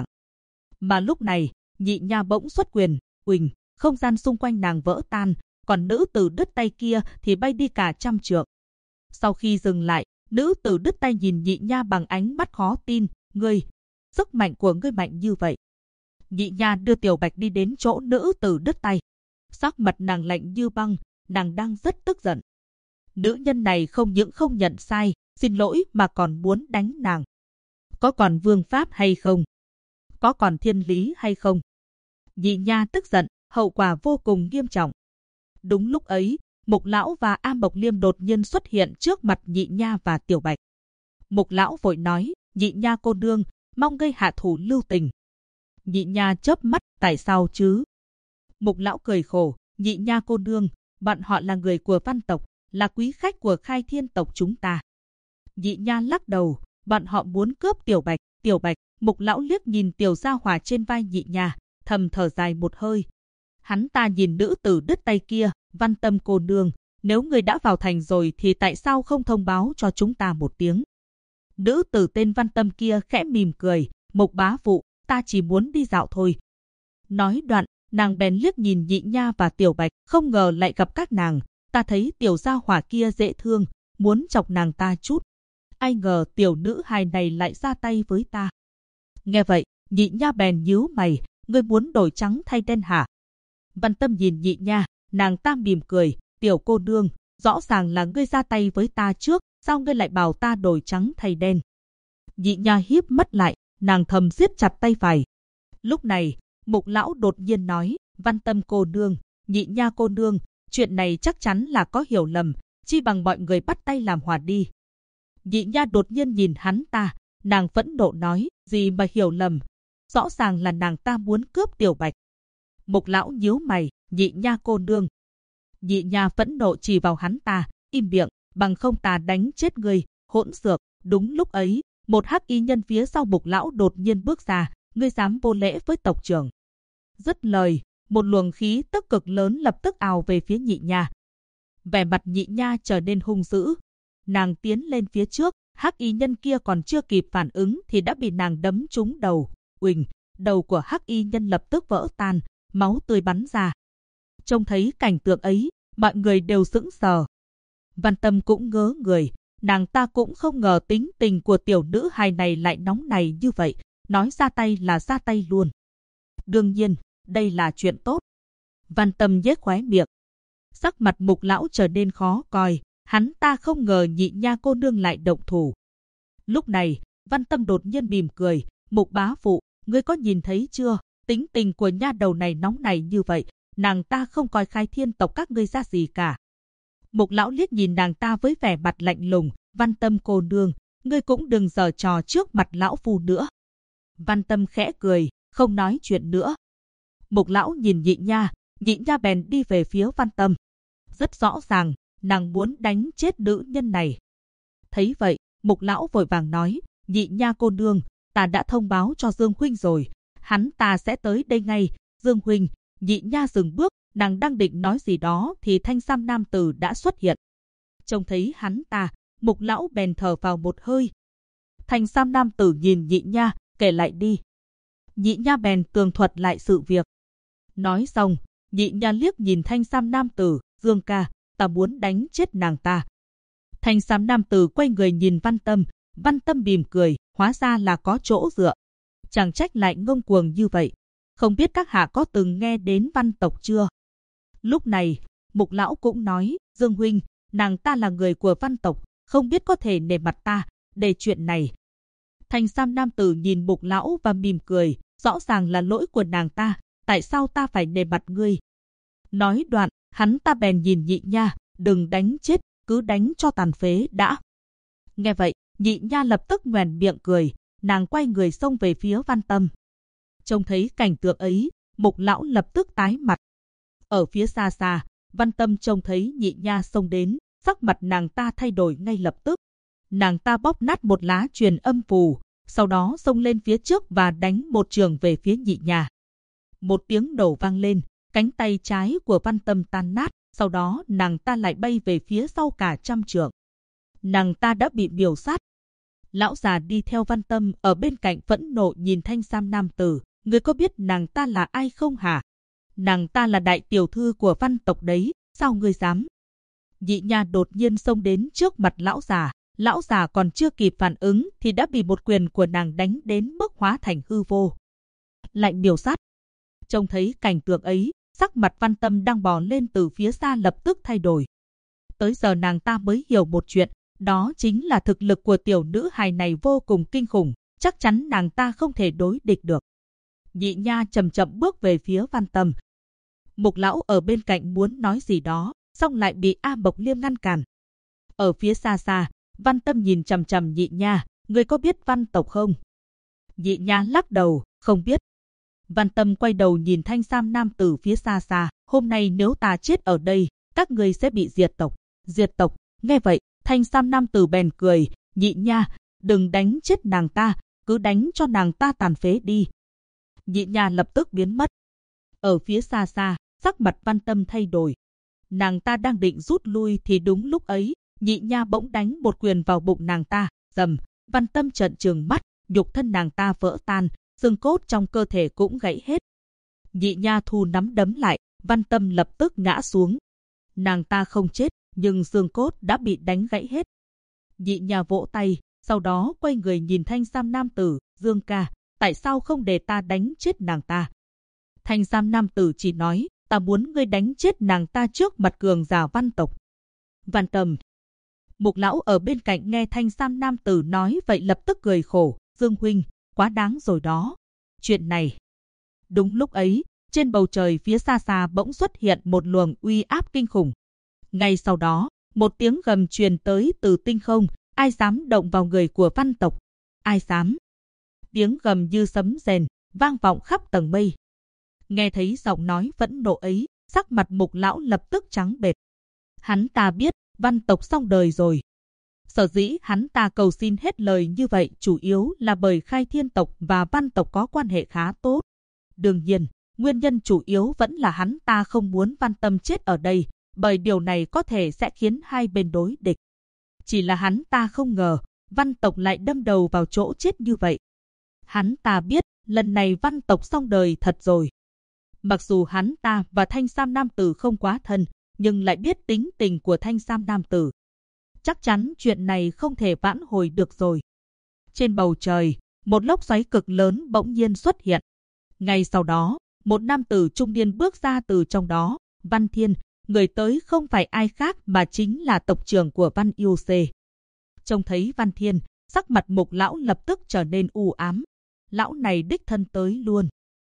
Mà lúc này, nhị nha bỗng xuất quyền, uỳnh, không gian xung quanh nàng vỡ tan, còn nữ tử đứt tay kia thì bay đi cả trăm trượng. Sau khi dừng lại, nữ tử đứt tay nhìn nhị nha bằng ánh mắt khó tin, ngươi, sức mạnh của ngươi mạnh như vậy. Nhị nha đưa Tiểu Bạch đi đến chỗ nữ tử đứt tay. Sắc mặt nàng lạnh như băng, nàng đang rất tức giận. Nữ nhân này không những không nhận sai, xin lỗi mà còn muốn đánh nàng. Có còn vương pháp hay không? Có còn thiên lý hay không? Nhị nha tức giận, hậu quả vô cùng nghiêm trọng. Đúng lúc ấy, Mục lão và A Mộc Liêm đột nhiên xuất hiện trước mặt nhị nha và Tiểu Bạch. Mục lão vội nói, nhị nha cô nương, mong ngươi hạ thủ lưu tình. Nhị nha chớp mắt, tại sao chứ? Mục lão cười khổ, nhị nha cô nương, bọn họ là người của Văn tộc, là quý khách của Khai Thiên tộc chúng ta. Nhị nha lắc đầu, bọn họ muốn cướp Tiểu Bạch. Tiểu Bạch, Mục lão liếc nhìn Tiểu Gia Hỏa trên vai nhị nha, thầm thở dài một hơi. Hắn ta nhìn nữ tử đứt tay kia, Văn Tâm cô nương, nếu người đã vào thành rồi thì tại sao không thông báo cho chúng ta một tiếng? Nữ tử tên Văn Tâm kia khẽ mỉm cười, Mục bá phụ, ta chỉ muốn đi dạo thôi. Nói đoạn, nàng bèn liếc nhìn nhị nha và Tiểu Bạch, không ngờ lại gặp các nàng. Ta thấy Tiểu Gia Hỏa kia dễ thương, muốn chọc nàng ta chút. Ai ngờ tiểu nữ hài này lại ra tay với ta. Nghe vậy, nhị nha bèn nhíu mày, ngươi muốn đổi trắng thay đen hả? Văn Tâm nhìn nhị nha, nàng ta mỉm cười, tiểu cô nương, rõ ràng là ngươi ra tay với ta trước, sao ngươi lại bảo ta đổi trắng thay đen? Nhị nha híp mắt lại, nàng thầm siết chặt tay phải. Lúc này, Mục lão đột nhiên nói, Văn Tâm cô nương, nhị nha cô nương, chuyện này chắc chắn là có hiểu lầm, chi bằng mọi người bắt tay làm hòa đi. Nhị nha đột nhiên nhìn hắn ta, nàng phẫn nộ nói, gì mà hiểu lầm, rõ ràng là nàng ta muốn cướp Tiểu Bạch. Mục lão nhíu mày, nhị nha cô nương. Nhị nha phẫn nộ chỉ vào hắn ta, im miệng, bằng không ta đánh chết ngươi, hỗn xược. Đúng lúc ấy, một hắc y nhân phía sau Mục lão đột nhiên bước ra, ngươi dám vô lễ với tộc trưởng. Dứt lời, một luồng khí tức cực lớn lập tức ào về phía Nhị Nha. Vẻ mặt Nhị Nha trở nên hung dữ. Nàng tiến lên phía trước, hắc y nhân kia còn chưa kịp phản ứng thì đã bị nàng đấm trúng đầu. Uỳnh, đầu của hắc y nhân lập tức vỡ tan, máu tươi bắn ra. Trông thấy cảnh tượng ấy, mọi người đều sững sờ. Văn Tâm cũng ngớ người, nàng ta cũng không ngờ tính tình của tiểu nữ hài này lại nóng này như vậy, nói ra tay là ra tay luôn. Đương nhiên, đây là chuyện tốt. Văn Tâm nhếch khóe miệng. Sắc mặt Mục lão trở nên khó coi, hắn ta không ngờ Nhị Nha cô nương lại động thủ. Lúc này, Văn Tâm đột nhiên mỉm cười, Mục bá phụ, ngươi có nhìn thấy chưa, tính tình của nha đầu này nóng này như vậy, nàng ta không coi Khai Thiên tộc các ngươi ra gì cả. Mục lão liếc nhìn nàng ta với vẻ mặt lạnh lùng, Văn Tâm cô nương, ngươi cũng đừng giở trò trước mặt lão phu nữa. Văn Tâm khẽ cười, không nói chuyện nữa. Mục lão nhìn Nhị Nha bèn đi về phía Văn Tâm. Rất rõ ràng, nàng muốn đánh chết nữ nhân này. Thấy vậy, Mục lão vội vàng nói, Nhị Nha cô nương, ta đã thông báo cho Dương huynh rồi, hắn ta sẽ tới đây ngay. Dương huynh. Nhị Nha dừng bước, nàng đang định nói gì đó thì thanh sam nam tử đã xuất hiện. Trông thấy hắn ta, Mục lão bèn thở vào một hơi. Thanh sam nam tử nhìn Nhị Nha, kể lại đi. Nhị Nha bèn tường thuật lại sự việc. Nói xong, Nhị Nha liếc nhìn thanh sam nam tử, Dương ca, ta muốn đánh chết nàng ta. Thanh sam nam tử quay người nhìn Văn Tâm mỉm cười, hóa ra là có chỗ dựa. Chẳng trách lại ngông cuồng như vậy. Không biết các hạ có từng nghe đến Văn tộc chưa? Lúc này, Mục lão cũng nói, Dương huynh, nàng ta là người của Văn tộc, không biết có thể nể mặt ta, để chuyện này. Thanh sam nam tử nhìn Mục lão và mỉm cười, rõ ràng là lỗi của nàng ta, tại sao ta phải nể mặt ngươi? Nói đoạn, hắn ta bèn nhìn Nhị Nha, đừng đánh chết, cứ đánh cho tàn phế đã. Nghe vậy, Nhị Nha lập tức nhoẻn miệng cười, nàng quay người xông về phía Văn Tâm. Trông thấy cảnh tượng ấy, Mục lão lập tức tái mặt. Ở phía xa xa, Văn Tâm trông thấy Nhị Nha xông đến, sắc mặt nàng ta thay đổi ngay lập tức. Nàng ta bóp nát một lá truyền âm phù, sau đó xông lên phía trước và đánh một trường về phía Nhị Nha. Một tiếng nổ vang lên, cánh tay trái của Văn Tâm tan nát, sau đó nàng ta lại bay về phía sau cả trăm trượng. Nàng ta đã bị miểu sát. Lão già đi theo Văn Tâm ở bên cạnh phẫn nộ nhìn thanh sam nam tử, ngươi có biết nàng ta là ai không hả? Nàng ta là đại tiểu thư của Văn tộc đấy, sao ngươi dám? Nhị Nha đột nhiên xông đến trước mặt lão già còn chưa kịp phản ứng thì đã bị một quyền của nàng đánh đến mức hóa thành hư vô. Lại miểu sát. Trông thấy cảnh tượng ấy, sắc mặt Văn Tâm đang bò lên từ phía xa lập tức thay đổi. Tới giờ nàng ta mới hiểu một chuyện, đó chính là thực lực của tiểu nữ hài này vô cùng kinh khủng, chắc chắn nàng ta không thể đối địch được. Nhị Nha chậm chậm bước về phía Văn Tâm. Mục lão ở bên cạnh muốn nói gì đó, xong lại bị A Mộc Liêm ngăn cản. Ở phía xa xa, Văn Tâm nhìn chằm chằm Nhị Nha, ngươi có biết Văn tộc không? Nhị Nha lắc đầu, không biết. Văn Tâm quay đầu nhìn thanh sam nam tử phía xa xa, hôm nay nếu ta chết ở đây, các ngươi sẽ bị diệt tộc. Diệt tộc, nghe vậy, thanh sam nam tử bèn cười, Nhị Nha, đừng đánh chết nàng ta, cứ đánh cho nàng ta tàn phế đi. Nhị Nha lập tức biến mất. Ở phía xa xa, sắc mặt Văn Tâm thay đổi. Nàng ta đang định rút lui thì đúng lúc ấy, Nhị Nha bỗng đánh một quyền vào bụng nàng ta, rầm. Văn Tâm trợn trừng mắt, nhục thân nàng ta vỡ tan, xương cốt trong cơ thể cũng gãy hết. Nhị Nha thu nắm đấm lại, Văn Tâm lập tức ngã xuống. Nàng ta không chết, nhưng xương cốt đã bị đánh gãy hết. Nhị Nha vỗ tay, sau đó quay người nhìn thanh sam nam tử, Dương ca, tại sao không để ta đánh chết nàng ta? Thanh sam nam tử chỉ nói, ta muốn ngươi đánh chết nàng ta trước mặt cường giả Văn tộc. Văn Tâm. Mục lão ở bên cạnh nghe thanh sam nam tử nói vậy lập tức cười khổ, Dương huynh, quá đáng rồi đó. Chuyện này. Đúng lúc ấy, trên bầu trời phía xa xa bỗng xuất hiện một luồng uy áp kinh khủng. Ngay sau đó, một tiếng gầm truyền tới từ tinh không, ai dám động vào người của Văn tộc? Ai dám? Tiếng gầm như sấm rền, vang vọng khắp tầng mây. Nghe thấy giọng nói phẫn nộ ấy, sắc mặt Mục lão lập tức trắng bệch. Hắn ta biết, Văn tộc xong đời rồi. Sở dĩ hắn ta cầu xin hết lời như vậy chủ yếu là bởi Khai Thiên tộc và Văn tộc có quan hệ khá tốt. Đương nhiên, Nguyên nhân chủ yếu vẫn là hắn ta không muốn Văn Tâm chết ở đây, bởi điều này có thể sẽ khiến hai bên đối địch. Chỉ là hắn ta không ngờ, Văn tộc lại đâm đầu vào chỗ chết như vậy. Hắn ta biết, lần này Văn tộc xong đời thật rồi. Mặc dù hắn ta và Thanh Sam Nam Tử không quá thân, nhưng lại biết tính tình của Thanh Sam Nam Tử. Chắc chắn chuyện này không thể vãn hồi được rồi. Trên bầu trời, một lốc xoáy cực lớn bỗng nhiên xuất hiện. Ngay sau đó, một nam tử trung niên bước ra từ trong đó, Văn Thiên, người tới không phải ai khác mà chính là tộc trưởng của Văn Yêu Xê. Trông thấy Văn Thiên, sắc mặt Mục lão lập tức trở nên u ám. Lão này đích thân tới luôn.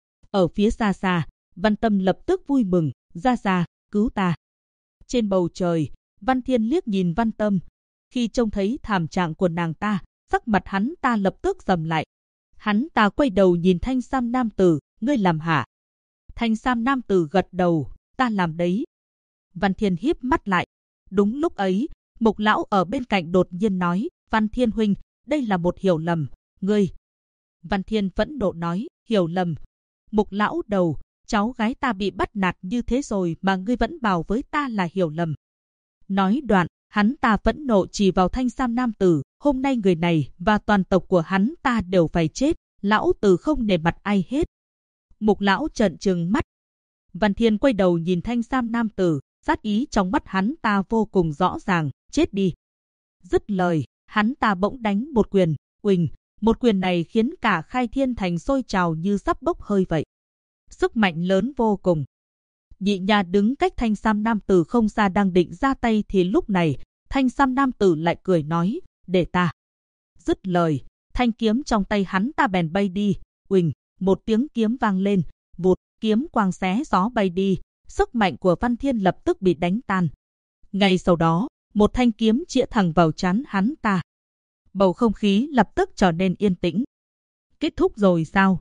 Ở phía xa xa, Văn Tâm lập tức vui mừng, ra, cứu ta. Trên bầu trời, Văn Thiên liếc nhìn Văn Tâm. Khi trông thấy thảm trạng của nàng ta, sắc mặt hắn ta lập tức dầm lại. Hắn ta quay đầu nhìn Thanh Sam Nam Tử, ngươi làm hả? Thanh Sam Nam Tử gật đầu, ta làm đấy. Văn Thiên híp mắt lại. Đúng lúc ấy, Mục lão ở bên cạnh đột nhiên nói, Văn Thiên huynh, đây là một hiểu lầm, ngươi. Văn Thiên phẫn nộ nói, hiểu lầm. Mục lão đầu, cháu gái ta bị bắt nạt như thế rồi mà ngươi vẫn bảo với ta là hiểu lầm. Nói đoạn, hắn ta phẫn nộ chỉ vào Thanh Sam Nam Tử, hôm nay người này và toàn tộc của hắn ta đều phải chết, lão tử không nể mặt ai hết. Mục lão trợn trừng mắt. Văn Thiên quay đầu nhìn Thanh Sam Nam Tử, sát ý trong mắt hắn ta vô cùng rõ ràng, chết đi. Dứt lời, hắn ta bỗng đánh một quyền, uỳnh, một quyền này khiến cả Khai Thiên Thành sôi trào như sắp bốc hơi vậy. Sức mạnh lớn vô cùng. Nhị Nha đứng cách Thanh Sam Nam Tử không xa đang định ra tay thì lúc này, Thanh Sam Nam Tử lại cười nói, để ta. Dứt lời, thanh kiếm trong tay hắn ta bèn bay đi, uỳnh, một tiếng kiếm vang lên, vụt, kiếm quang xé gió bay đi, sức mạnh của Văn Thiên lập tức bị đánh tan. Ngay sau đó, một thanh kiếm chĩa thẳng vào trán hắn ta. Bầu không khí lập tức trở nên yên tĩnh. Kết thúc rồi sao?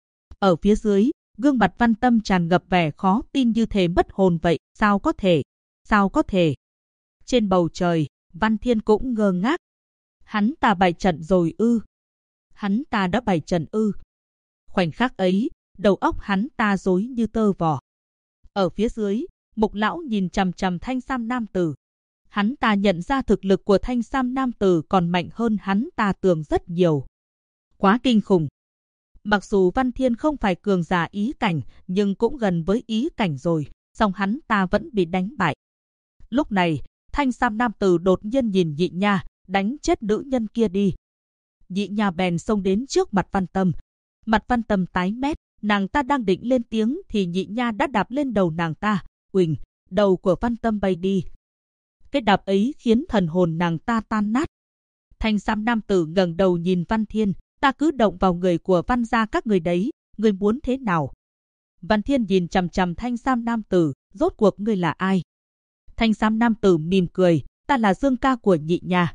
Ở phía dưới, gương mặt Văn Tâm tràn ngập vẻ khó tin như thể mất hồn vậy. Sao có thể? Sao có thể? Trên bầu trời, Văn Thiên cũng ngơ ngác. Hắn ta bày trận rồi ư? Hắn ta đã bày trận ư? Khoảnh khắc ấy, đầu óc hắn ta rối như tơ vò. Ở phía dưới, Mục lão nhìn chằm chằm Thanh Sam Nam Tử. Hắn ta nhận ra thực lực của Thanh Sam Nam Tử còn mạnh hơn hắn ta tưởng rất nhiều. Quá kinh khủng. Mặc dù Văn Thiên không phải cường giả ý cảnh, nhưng cũng gần với ý cảnh rồi, song hắn ta vẫn bị đánh bại. Lúc này, Thanh Sam Nam Tử đột nhiên nhìn Nhị Nha, đánh chết nữ nhân kia đi. Nhị Nha bèn xông đến trước mặt Văn Tâm. Mặt Văn Tâm tái mét, nàng ta đang định lên tiếng thì Nhị Nha đã đạp lên đầu nàng ta. Uỳnh, đầu của Văn Tâm bay đi. Cái đạp ấy khiến thần hồn nàng ta tan nát. Thanh Sam Nam Tử ngẩng đầu nhìn Văn Thiên, ta cứ động vào người của Văn gia các người đấy, người muốn thế nào? Văn Thiên nhìn chằm chằm Thanh Sam Nam Tử, rốt cuộc ngươi là ai? Thanh Sam Nam Tử mỉm cười, ta là Dương ca của Nhị Nha.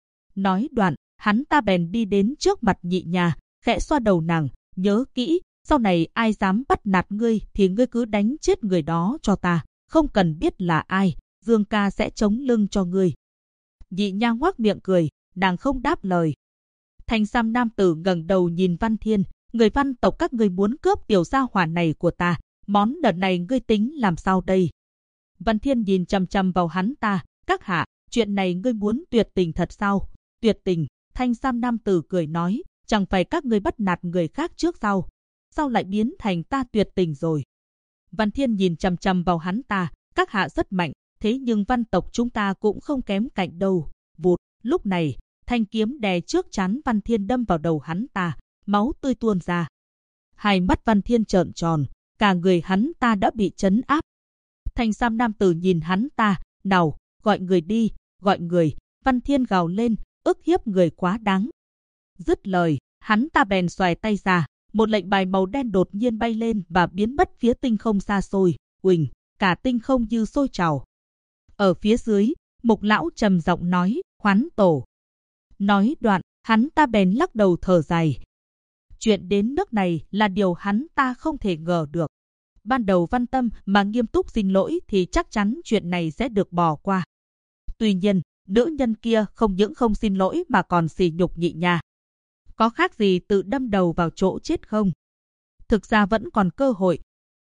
Nói đoạn, hắn ta bèn đi đến trước mặt Nhị Nha, khẽ xoa đầu nàng, nhớ kỹ, sau này ai dám bắt nạt ngươi thì ngươi cứ đánh chết người đó cho ta, không cần biết là ai, Dương ca sẽ chống lưng cho ngươi. Nhị Nha ngoác miệng cười, nàng không đáp lời. Thanh Sam Nam Tử ngẩng đầu nhìn Văn Thiên, người Văn tộc các ngươi muốn cướp tiểu gia hỏa này của ta, món nợ này ngươi tính làm sao đây? Văn Thiên nhìn chằm chằm vào hắn ta, các hạ, chuyện này ngươi muốn tuyệt tình thật sao? Tuyệt tình, Thanh Sam Nam Tử cười nói, chẳng phải các ngươi bắt nạt người khác trước sau, sao lại biến thành ta tuyệt tình rồi? Văn Thiên nhìn chằm chằm vào hắn ta, các hạ rất mạnh, thế nhưng văn tộc chúng ta cũng không kém cạnh đâu. Vụt, lúc này, thanh kiếm đè trước trán Văn Thiên đâm vào đầu hắn ta, máu tươi tuôn ra. Hai mắt Văn Thiên trợn tròn, cả người hắn ta đã bị trấn áp. Thanh Sam Nam Tử nhìn hắn ta, nào, gọi người đi, gọi người. Văn Thiên gào lên, ức hiếp người quá đáng. Dứt lời, hắn ta bèn xoài tay ra, một lệnh bài màu đen đột nhiên bay lên và biến mất phía tinh không xa xôi. Uỳnh, cả tinh không như sôi trào. Ở phía dưới, Mục lão trầm giọng nói, Hoán tổ. Nói đoạn, hắn ta bèn lắc đầu thở dài. Chuyện đến nước này là điều hắn ta không thể ngờ được. Ban đầu Văn Tâm mà nghiêm túc xin lỗi thì chắc chắn chuyện này sẽ được bỏ qua. Tuy nhiên, nữ nhân kia không những không xin lỗi mà còn sỉ nhục Nhị Nha. Có khác gì tự đâm đầu vào chỗ chết không? Thực ra vẫn còn cơ hội.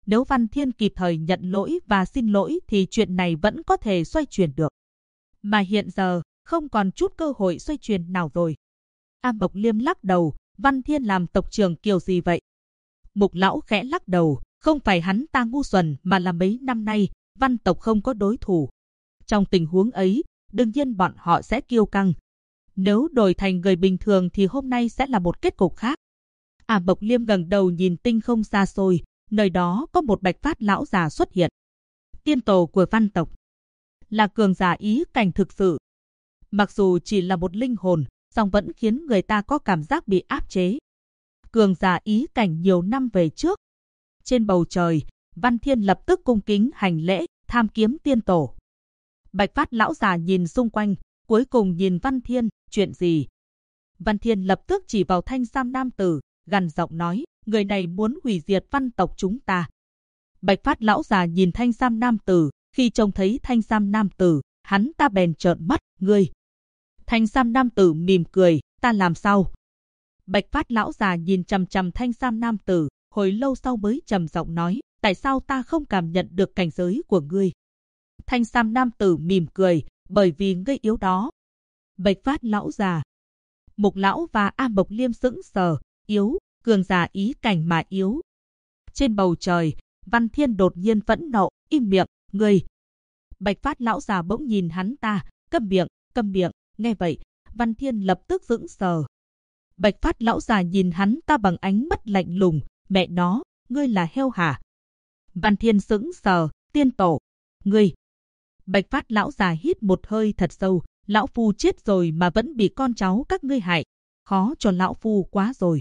Nếu Văn Thiên kịp thời nhận lỗi và xin lỗi thì chuyện này vẫn có thể xoay chuyển được. Mà hiện giờ, không còn chút cơ hội xoay chuyển nào rồi. A Mộc Liêm lắc đầu, Văn Thiên làm tộc trưởng kiểu gì vậy? Mục lão khẽ lắc đầu, không phải hắn ta ngu xuẩn mà là mấy năm nay, Văn tộc không có đối thủ. Trong tình huống ấy, đương nhiên bọn họ sẽ kiêu căng. Nếu đổi thành người bình thường thì hôm nay sẽ là một kết cục khác. A Mộc Liêm ngẩng đầu nhìn tinh không xa xôi, nơi đó có một Bạch Phát lão già xuất hiện. Tiên tổ của Văn tộc, là cường giả ý cảnh thực sự. Mặc dù chỉ là một linh hồn, song vẫn khiến người ta có cảm giác bị áp chế. Cường giả ý cảnh nhiều năm về trước. Trên bầu trời, Văn Thiên lập tức cung kính hành lễ, tham kiếm tiên tổ. Bạch Phát lão già nhìn xung quanh, cuối cùng nhìn Văn Thiên, chuyện gì? Văn Thiên lập tức chỉ vào thanh sam nam tử, gằn giọng nói, người này muốn hủy diệt Văn tộc chúng ta. Bạch Phát lão già nhìn thanh sam nam tử, khi trông thấy thanh sam nam tử, hắn ta bèn trợn mắt, ngươi. Thanh sam nam tử mỉm cười, ta làm sao? Bạch Phát lão già nhìn chằm chằm thanh sam nam tử, hồi lâu sau mới trầm giọng nói, tại sao ta không cảm nhận được cảnh giới của ngươi? Thanh sam nam tử mỉm cười, bởi vì ngươi yếu đó. Bạch Phát lão già, Mục lão và A Mộc Liêm sững sờ, yếu, cường giả ý cảnh mà yếu. Trên bầu trời, Văn Thiên đột nhiên phẫn nộ, im miệng, ngươi. Bạch Phát lão già bỗng nhìn hắn ta, câm miệng, nghe vậy, Văn Thiên lập tức sững sờ. Bạch Phát lão già nhìn hắn ta bằng ánh mắt lạnh lùng, mẹ nó, ngươi là heo hả? Văn Thiên sững sờ, tiên tổ, ngươi. Bạch Phát lão già hít một hơi thật sâu, lão phu chết rồi mà vẫn bị con cháu các ngươi hại, khó cho lão phu quá rồi.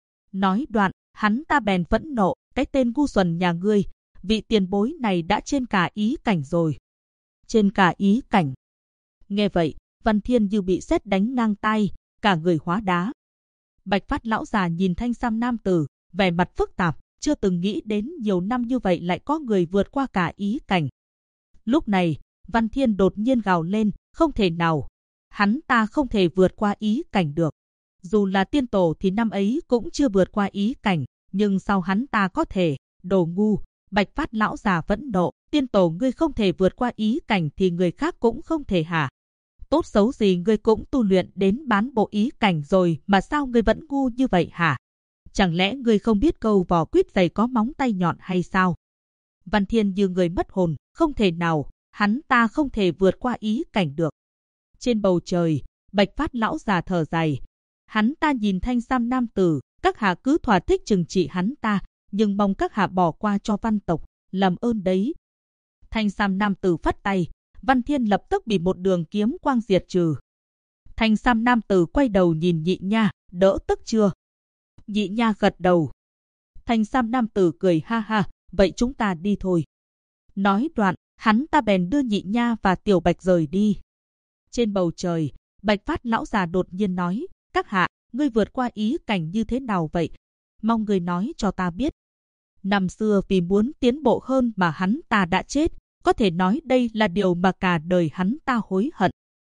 Nói đoạn, hắn ta bèn phẫn nộ, cái tên ngu xuẩn nhà ngươi, vị tiền bối này đã trên cả ý cảnh rồi. Trên cả ý cảnh. Nghe vậy, Văn Thiên như bị sét đánh ngang tai, cả người hóa đá. Bạch Phát lão già nhìn thanh sam nam tử, vẻ mặt phức tạp, chưa từng nghĩ đến nhiều năm như vậy lại có người vượt qua cả ý cảnh. Lúc này, Văn Thiên đột nhiên gào lên, không thể nào. Hắn ta không thể vượt qua ý cảnh được. Dù là tiên tổ thì năm ấy cũng chưa vượt qua ý cảnh, nhưng sao hắn ta có thể? Đồ ngu. Bạch Phát lão già vẫn nộ, tiên tổ ngươi không thể vượt qua ý cảnh thì người khác cũng không thể hả? Tốt xấu gì ngươi cũng tu luyện đến bán bộ ý cảnh rồi mà sao ngươi vẫn ngu như vậy hả? Chẳng lẽ ngươi không biết câu vò quýt dày có móng tay nhọn hay sao? Văn Thiên như người mất hồn, không thể nào, hắn ta không thể vượt qua ý cảnh được. Trên bầu trời, Bạch Phát lão già thở dài. Hắn ta nhìn thanh sam nam tử, các hạ cứ thỏa thích trừng trị hắn ta, nhưng mong các hạ bỏ qua cho Văn tộc, làm ơn đấy. Thanh sam nam tử phất tay, Văn Thiên lập tức bị một đường kiếm quang diệt trừ. Thanh sam nam tử quay đầu nhìn Nhị Nha, đỡ tức chưa? Nhị Nha gật đầu. Thanh sam nam tử cười ha ha, vậy chúng ta đi thôi. Nói đoạn, hắn ta bèn đưa Nhị Nha và Tiểu Bạch rời đi. Trên bầu trời, Bạch Phát lão già đột nhiên nói, các hạ, ngươi vượt qua ý cảnh như thế nào vậy? Mong ngươi nói cho ta biết. Năm xưa vì muốn tiến bộ hơn mà hắn ta đã chết, có thể nói đây là điều mà cả đời hắn ta hối hận.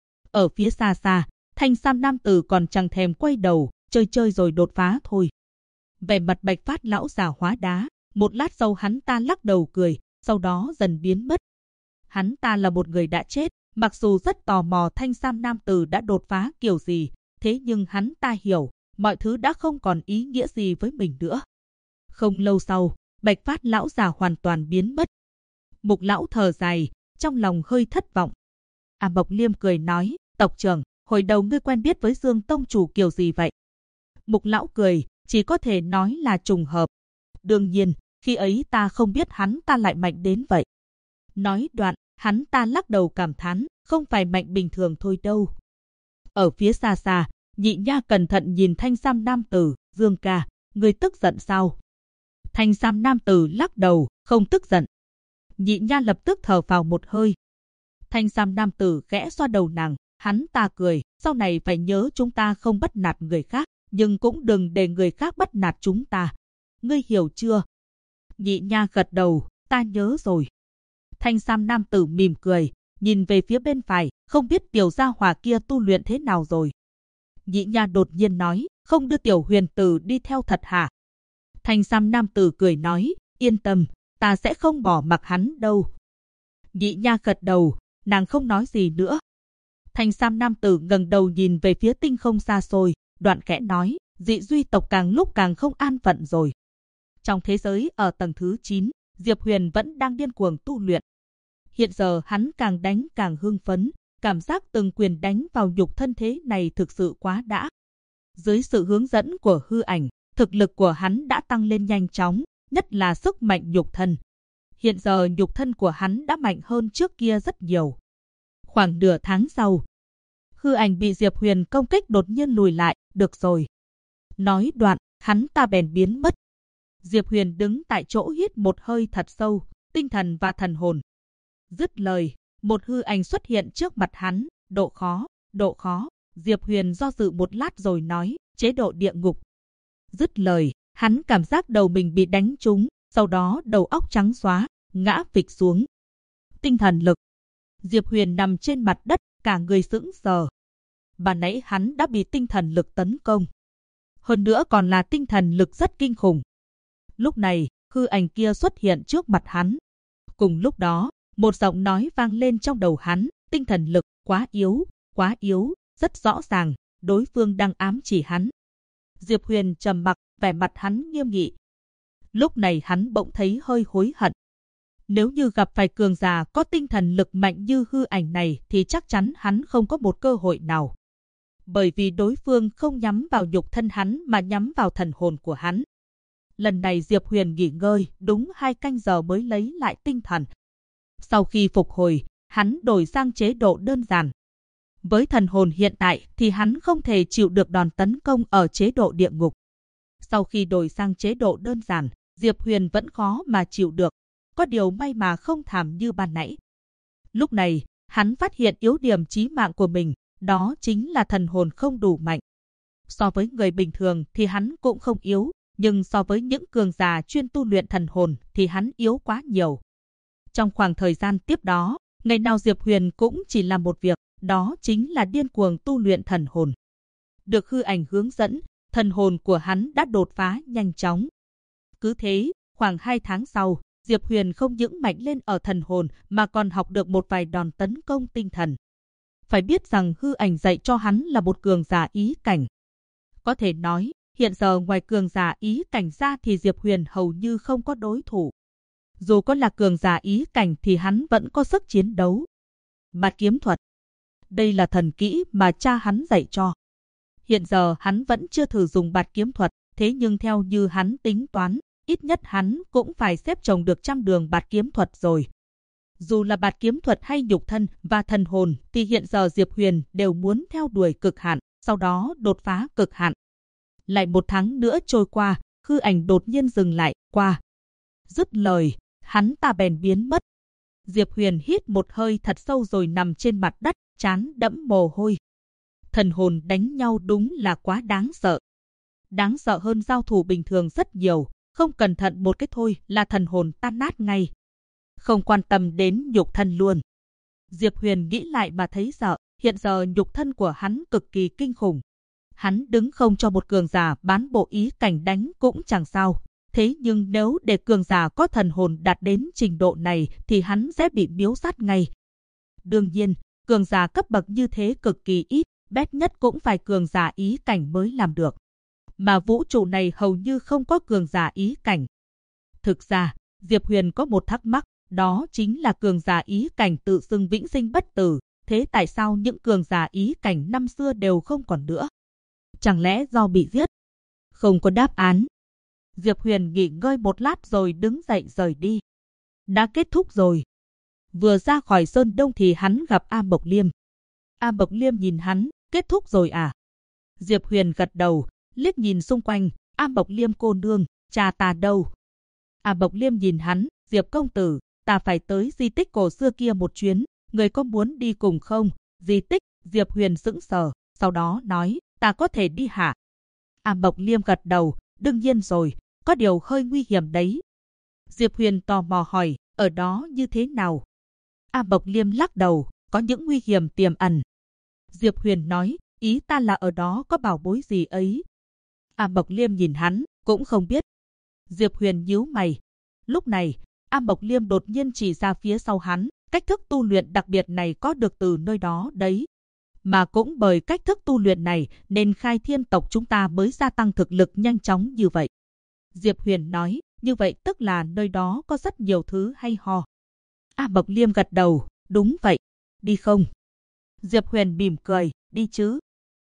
Ở phía xa xa, thanh sam nam tử còn chẳng thèm quay đầu, chơi rồi đột phá thôi. Vẻ mặt Bạch Phát lão già hóa đá, một lát sau hắn ta lắc đầu cười, sau đó dần biến mất. Hắn ta là một người đã chết, mặc dù rất tò mò thanh sam nam tử đã đột phá kiểu gì, thế nhưng hắn ta hiểu, mọi thứ đã không còn ý nghĩa gì với mình nữa. Không lâu sau, Bạch Phát lão già hoàn toàn biến mất. Mục lão thở dài, trong lòng hơi thất vọng. A Mộc Liêm cười nói, tộc trưởng, hồi đầu ngươi quen biết với Dương tông chủ kiểu gì vậy? Mục lão cười, chỉ có thể nói là trùng hợp. Đương nhiên, khi ấy ta không biết hắn ta lại mạnh đến vậy. Nói đoạn, hắn ta lắc đầu cảm thán, không phải mạnh bình thường thôi đâu. Ở phía xa xa, Nhị Nha cẩn thận nhìn thanh sam nam tử, Dương ca, ngươi tức giận sao? Thanh sam nam tử lắc đầu, không tức giận. Nhị Nha lập tức thở phào một hơi. Thanh sam nam tử khẽ xoa đầu nàng, hắn ta cười, sau này phải nhớ chúng ta không bắt nạt người khác, nhưng cũng đừng để người khác bắt nạt chúng ta. Ngươi hiểu chưa? Nhị Nha gật đầu, ta nhớ rồi. Thanh sam nam tử mỉm cười, nhìn về phía bên phải, không biết tiểu gia hỏa kia tu luyện thế nào rồi. Nhị Nha đột nhiên nói, không đưa tiểu huyền tử đi theo thật hả? Thanh sam nam tử cười nói, yên tâm, ta sẽ không bỏ mặc hắn đâu. Nhị nha gật đầu, nàng không nói gì nữa. Thanh sam nam tử ngẩng đầu nhìn về phía tinh không xa xôi, đoạn khẽ nói, dị duy tộc càng lúc càng không an phận rồi. Trong thế giới ở tầng thứ 9, Diệp Huyền vẫn đang điên cuồng tu luyện. Hiện giờ hắn càng đánh càng hưng phấn, cảm giác từng quyền đánh vào nhục thân thế này thực sự quá đã. Dưới sự hướng dẫn của hư ảnh, thực lực của hắn đã tăng lên nhanh chóng, nhất là sức mạnh nhục thân. Hiện giờ nhục thân của hắn đã mạnh hơn trước kia rất nhiều. Khoảng nửa tháng sau, hư ảnh bị Diệp Huyền công kích đột nhiên lùi lại, được rồi. Nói đoạn, hắn ta bèn biến mất. Diệp Huyền đứng tại chỗ hít một hơi thật sâu, tinh thần và thần hồn. Dứt lời, một hư ảnh xuất hiện trước mặt hắn, độ khó. Diệp Huyền do dự một lát rồi nói, chế độ địa ngục. Dứt lời, hắn cảm giác đầu mình bị đánh trúng, sau đó đầu óc trắng xóa, ngã phịch xuống. Tinh thần lực. Diệp Huyền nằm trên mặt đất, cả người sững sờ. Ban nãy hắn đã bị tinh thần lực tấn công. Hơn nữa còn là tinh thần lực rất kinh khủng. Lúc này, hư ảnh kia xuất hiện trước mặt hắn. Cùng lúc đó, một giọng nói vang lên trong đầu hắn, tinh thần lực quá yếu, rất rõ ràng, đối phương đang ám chỉ hắn. Diệp Huyền trầm mặc, vẻ mặt hắn nghiêm nghị. Lúc này hắn bỗng thấy hơi hối hận. Nếu như gặp phải cường giả có tinh thần lực mạnh như hư ảnh này thì chắc chắn hắn không có một cơ hội nào. Bởi vì đối phương không nhắm vào nhục thân hắn mà nhắm vào thần hồn của hắn. Lần này Diệp Huyền nghỉ ngơi đúng 2 canh giờ mới lấy lại tinh thần. Sau khi phục hồi, hắn đổi sang chế độ đơn giản. Với thần hồn hiện tại thì hắn không thể chịu được đòn tấn công ở chế độ địa ngục. Sau khi đổi sang chế độ đơn giản, Diệp Huyền vẫn khó mà chịu được. Có điều may mà không thảm như ban nãy. Lúc này, hắn phát hiện yếu điểm chí mạng của mình, đó chính là thần hồn không đủ mạnh. So với người bình thường thì hắn cũng không yếu, nhưng so với những cường giả chuyên tu luyện thần hồn thì hắn yếu quá nhiều. Trong khoảng thời gian tiếp đó, ngày nào Diệp Huyền cũng chỉ làm một việc, đó chính là điên cuồng tu luyện thần hồn. Được hư ảnh hướng dẫn, thần hồn của hắn đã đột phá nhanh chóng. Cứ thế, khoảng 2 tháng sau, Diệp Huyền không những mạnh lên ở thần hồn mà còn học được một vài đòn tấn công tinh thần. Phải biết rằng hư ảnh dạy cho hắn là một cường giả ý cảnh. Có thể nói, hiện giờ ngoài cường giả ý cảnh ra thì Diệp Huyền hầu như không có đối thủ. Dù có là cường giả ý cảnh thì hắn vẫn có sức chiến đấu. Bạt kiếm thuật. Đây là thần kỹ mà cha hắn dạy cho. Hiện giờ hắn vẫn chưa thử dùng bạt kiếm thuật, thế nhưng theo như hắn tính toán, ít nhất hắn cũng phải xếp chồng được 100 đường bạt kiếm thuật rồi. Dù là bạt kiếm thuật hay nhục thân và thần hồn thì hiện giờ Diệp Huyền đều muốn theo đuổi cực hạn, sau đó đột phá cực hạn. Lại 1 tháng nữa trôi qua, hư ảnh đột nhiên dừng lại, qua. Dứt lời, hắn ta bèn biến mất. Diệp Huyền hít một hơi thật sâu rồi nằm trên mặt đất, trán đẫm mồ hôi. Thần hồn đánh nhau đúng là quá đáng sợ. Đáng sợ hơn giao thủ bình thường rất nhiều, không cẩn thận một cái thôi là thần hồn tan nát ngay. Không quan tâm đến nhục thân luôn. Diệp Huyền nghĩ lại mà thấy sợ, hiện giờ nhục thân của hắn cực kỳ kinh khủng. Hắn đứng không cho một cường giả bán bộ ý cảnh đánh cũng chẳng sao. Thế nhưng nếu để cường giả có thần hồn đạt đến trình độ này thì hắn sẽ bị miếu sát ngay. Đương nhiên, cường giả cấp bậc như thế cực kỳ ít, bét nhất cũng phải cường giả ý cảnh mới làm được. Mà vũ trụ này hầu như không có cường giả ý cảnh. Thực ra, Diệp Huyền có một thắc mắc, đó chính là cường giả ý cảnh tự xưng vĩnh sinh bất tử. Thế tại sao những cường giả ý cảnh năm xưa đều không còn nữa? Chẳng lẽ do bị giết? Không có đáp án. Diệp Huyền nghỉ ngơi một lát rồi đứng dậy rời đi. Đã kết thúc rồi. Vừa ra khỏi Sơn Đông thì hắn gặp A Mộc Liêm. A Mộc Liêm nhìn hắn, kết thúc rồi à? Diệp Huyền gật đầu, liếc nhìn xung quanh, A Mộc Liêm cô nương, cha ta đâu? A Mộc Liêm nhìn hắn, Diệp công tử, ta phải tới di tích cổ xưa kia một chuyến, người có muốn đi cùng không? Di tích, Diệp Huyền sững sờ, sau đó nói, ta có thể đi hả? A Mộc Liêm gật đầu, đương nhiên rồi, có điều hơi nguy hiểm đấy. Diệp Huyền tò mò hỏi, ở đó như thế nào? A Mộc Liêm lắc đầu, có những nguy hiểm tiềm ẩn. Diệp Huyền nói, ý ta là ở đó có bảo bối gì ấy. A Mộc Liêm nhìn hắn, cũng không biết. Diệp Huyền nhíu mày. Lúc này, A Mộc Liêm đột nhiên chỉ ra phía sau hắn, cách thức tu luyện đặc biệt này có được từ nơi đó đấy. Mà cũng bởi cách thức tu luyện này nên Khai Thiên tộc chúng ta mới gia tăng thực lực nhanh chóng như vậy. Diệp Huyền nói, như vậy tức là nơi đó có rất nhiều thứ hay ho. A Mộc Liêm gật đầu, đúng vậy, đi không? Diệp Huyền mỉm cười, đi chứ.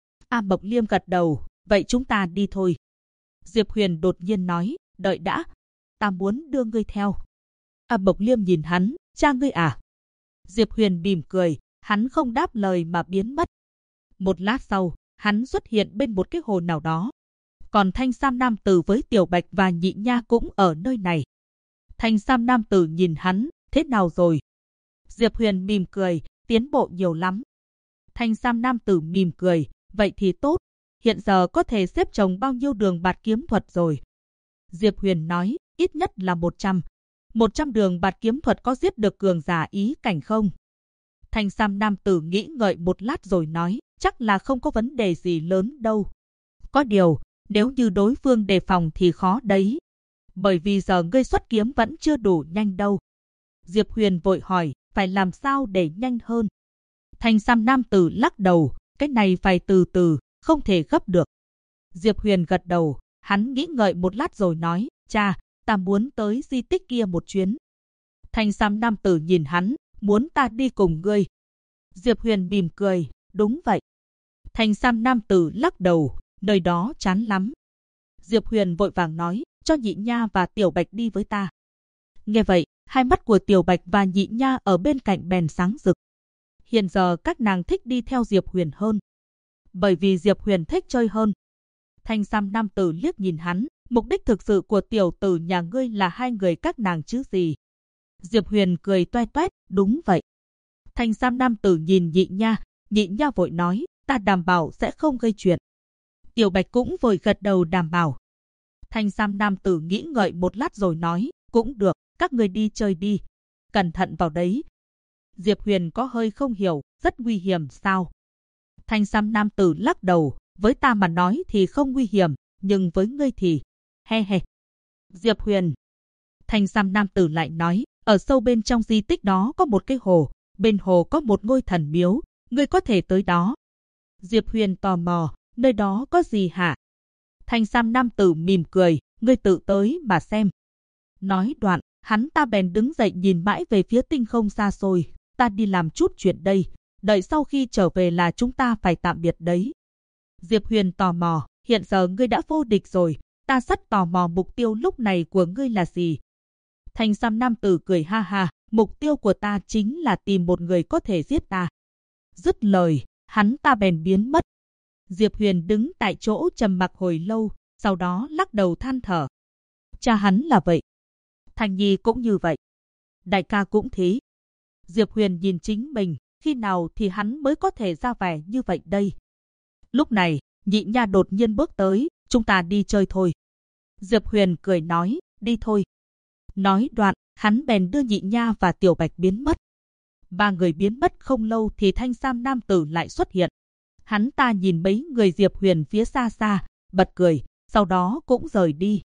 A Mộc Liêm gật đầu, vậy chúng ta đi thôi. Diệp Huyền đột nhiên nói, đợi đã, ta muốn đưa ngươi theo. A Mộc Liêm nhìn hắn, cha ngươi à? Diệp Huyền mỉm cười, hắn không đáp lời mà biến mất. Một lát sau, hắn xuất hiện bên một cái hồ nào đó. Còn Thanh Sam Nam Tử với Tiểu Bạch và Nhị Nha cũng ở nơi này. Thanh Sam Nam Tử nhìn hắn, thế nào rồi? Diệp Huyền mỉm cười, tiến bộ nhiều lắm. Thanh Sam Nam Tử mỉm cười, vậy thì tốt. Hiện giờ có thể xếp chồng bao nhiêu đường bạt kiếm thuật rồi? Diệp Huyền nói, ít nhất là 100. 100 đường bạt kiếm thuật có giết được cường giả ý cảnh không? Thanh Sam Nam Tử nghĩ ngợi một lát rồi nói, chắc là không có vấn đề gì lớn đâu. Có điều, nếu như đối phương đề phòng thì khó đấy. Bởi vì giờ ngươi xuất kiếm vẫn chưa đủ nhanh đâu. Diệp Huyền vội hỏi, phải làm sao để nhanh hơn? Thanh Sam Nam Tử lắc đầu, cái này phải từ từ, không thể gấp được. Diệp Huyền gật đầu, hắn nghĩ ngợi một lát rồi nói, cha, ta muốn tới di tích kia một chuyến. Thanh Sam Nam Tử nhìn hắn, muốn ta đi cùng ngươi. Diệp Huyền mỉm cười, đúng vậy. Thanh Sam Nam Tử lắc đầu, nơi đó chán lắm. Diệp Huyền vội vàng nói, cho Nhị Nha và Tiểu Bạch đi với ta. Nghe vậy, hai mắt của Tiểu Bạch và Nhị Nha ở bên cạnh bèn sáng rực. Hiện giờ các nàng thích đi theo Diệp Huyền hơn. Bởi vì Diệp Huyền thích chơi hơn. Thanh Sam Nam Tử liếc nhìn hắn, mục đích thực sự của tiểu tử nhà ngươi là hai người các nàng chứ gì. Diệp Huyền cười toe toét, đúng vậy. Thanh Sam Nam Tử nhìn Nhị Nha vội nói, ta đảm bảo sẽ không gây chuyện. Tiểu Bạch cũng vội gật đầu đảm bảo. Thanh Sam Nam Tử nghĩ ngợi một lát rồi nói, cũng được, các người đi chơi đi. Cẩn thận vào đấy. Diệp Huyền có hơi không hiểu, rất nguy hiểm sao? Thanh Sam Nam Tử lắc đầu, với ta mà nói thì không nguy hiểm, nhưng với ngươi thì... He he. Diệp Huyền. Thanh Sam Nam Tử lại nói, ở sâu bên trong di tích đó có một cái hồ, bên hồ có một ngôi thần miếu, ngươi có thể tới đó. Diệp Huyền tò mò, nơi đó có gì hả? Thanh Sam Nam Tử mỉm cười, ngươi tự tới mà xem. Nói đoạn, hắn ta bèn đứng dậy nhìn mãi về phía tinh không xa xôi, ta đi làm chút chuyện đây, đợi sau khi trở về là chúng ta phải tạm biệt đấy. Diệp Huyền tò mò, hiện giờ ngươi đã vô địch rồi, ta rất tò mò mục tiêu lúc này của ngươi là gì. Thanh Sam Nam Tử cười ha ha, mục tiêu của ta chính là tìm một người có thể giết ta. Dứt lời, hắn ta bèn biến mất. Diệp Huyền đứng tại chỗ trầm mặc hồi lâu, sau đó lắc đầu than thở. Cha hắn là vậy. Thành Nhi cũng như vậy. Đại ca cũng thế. Diệp Huyền nhìn chính mình, khi nào thì hắn mới có thể ra vẻ như vậy đây. Lúc này, Nhị Nha đột nhiên bước tới, chúng ta đi chơi thôi. Diệp Huyền cười nói, đi thôi. Nói đoạn, hắn bèn đưa Nhị Nha và Tiểu Bạch biến mất. Ba người biến mất không lâu thì Thanh Sam Nam Tử lại xuất hiện. Hắn ta nhìn mấy người Diệp Huyền phía xa xa, bật cười, sau đó cũng rời đi.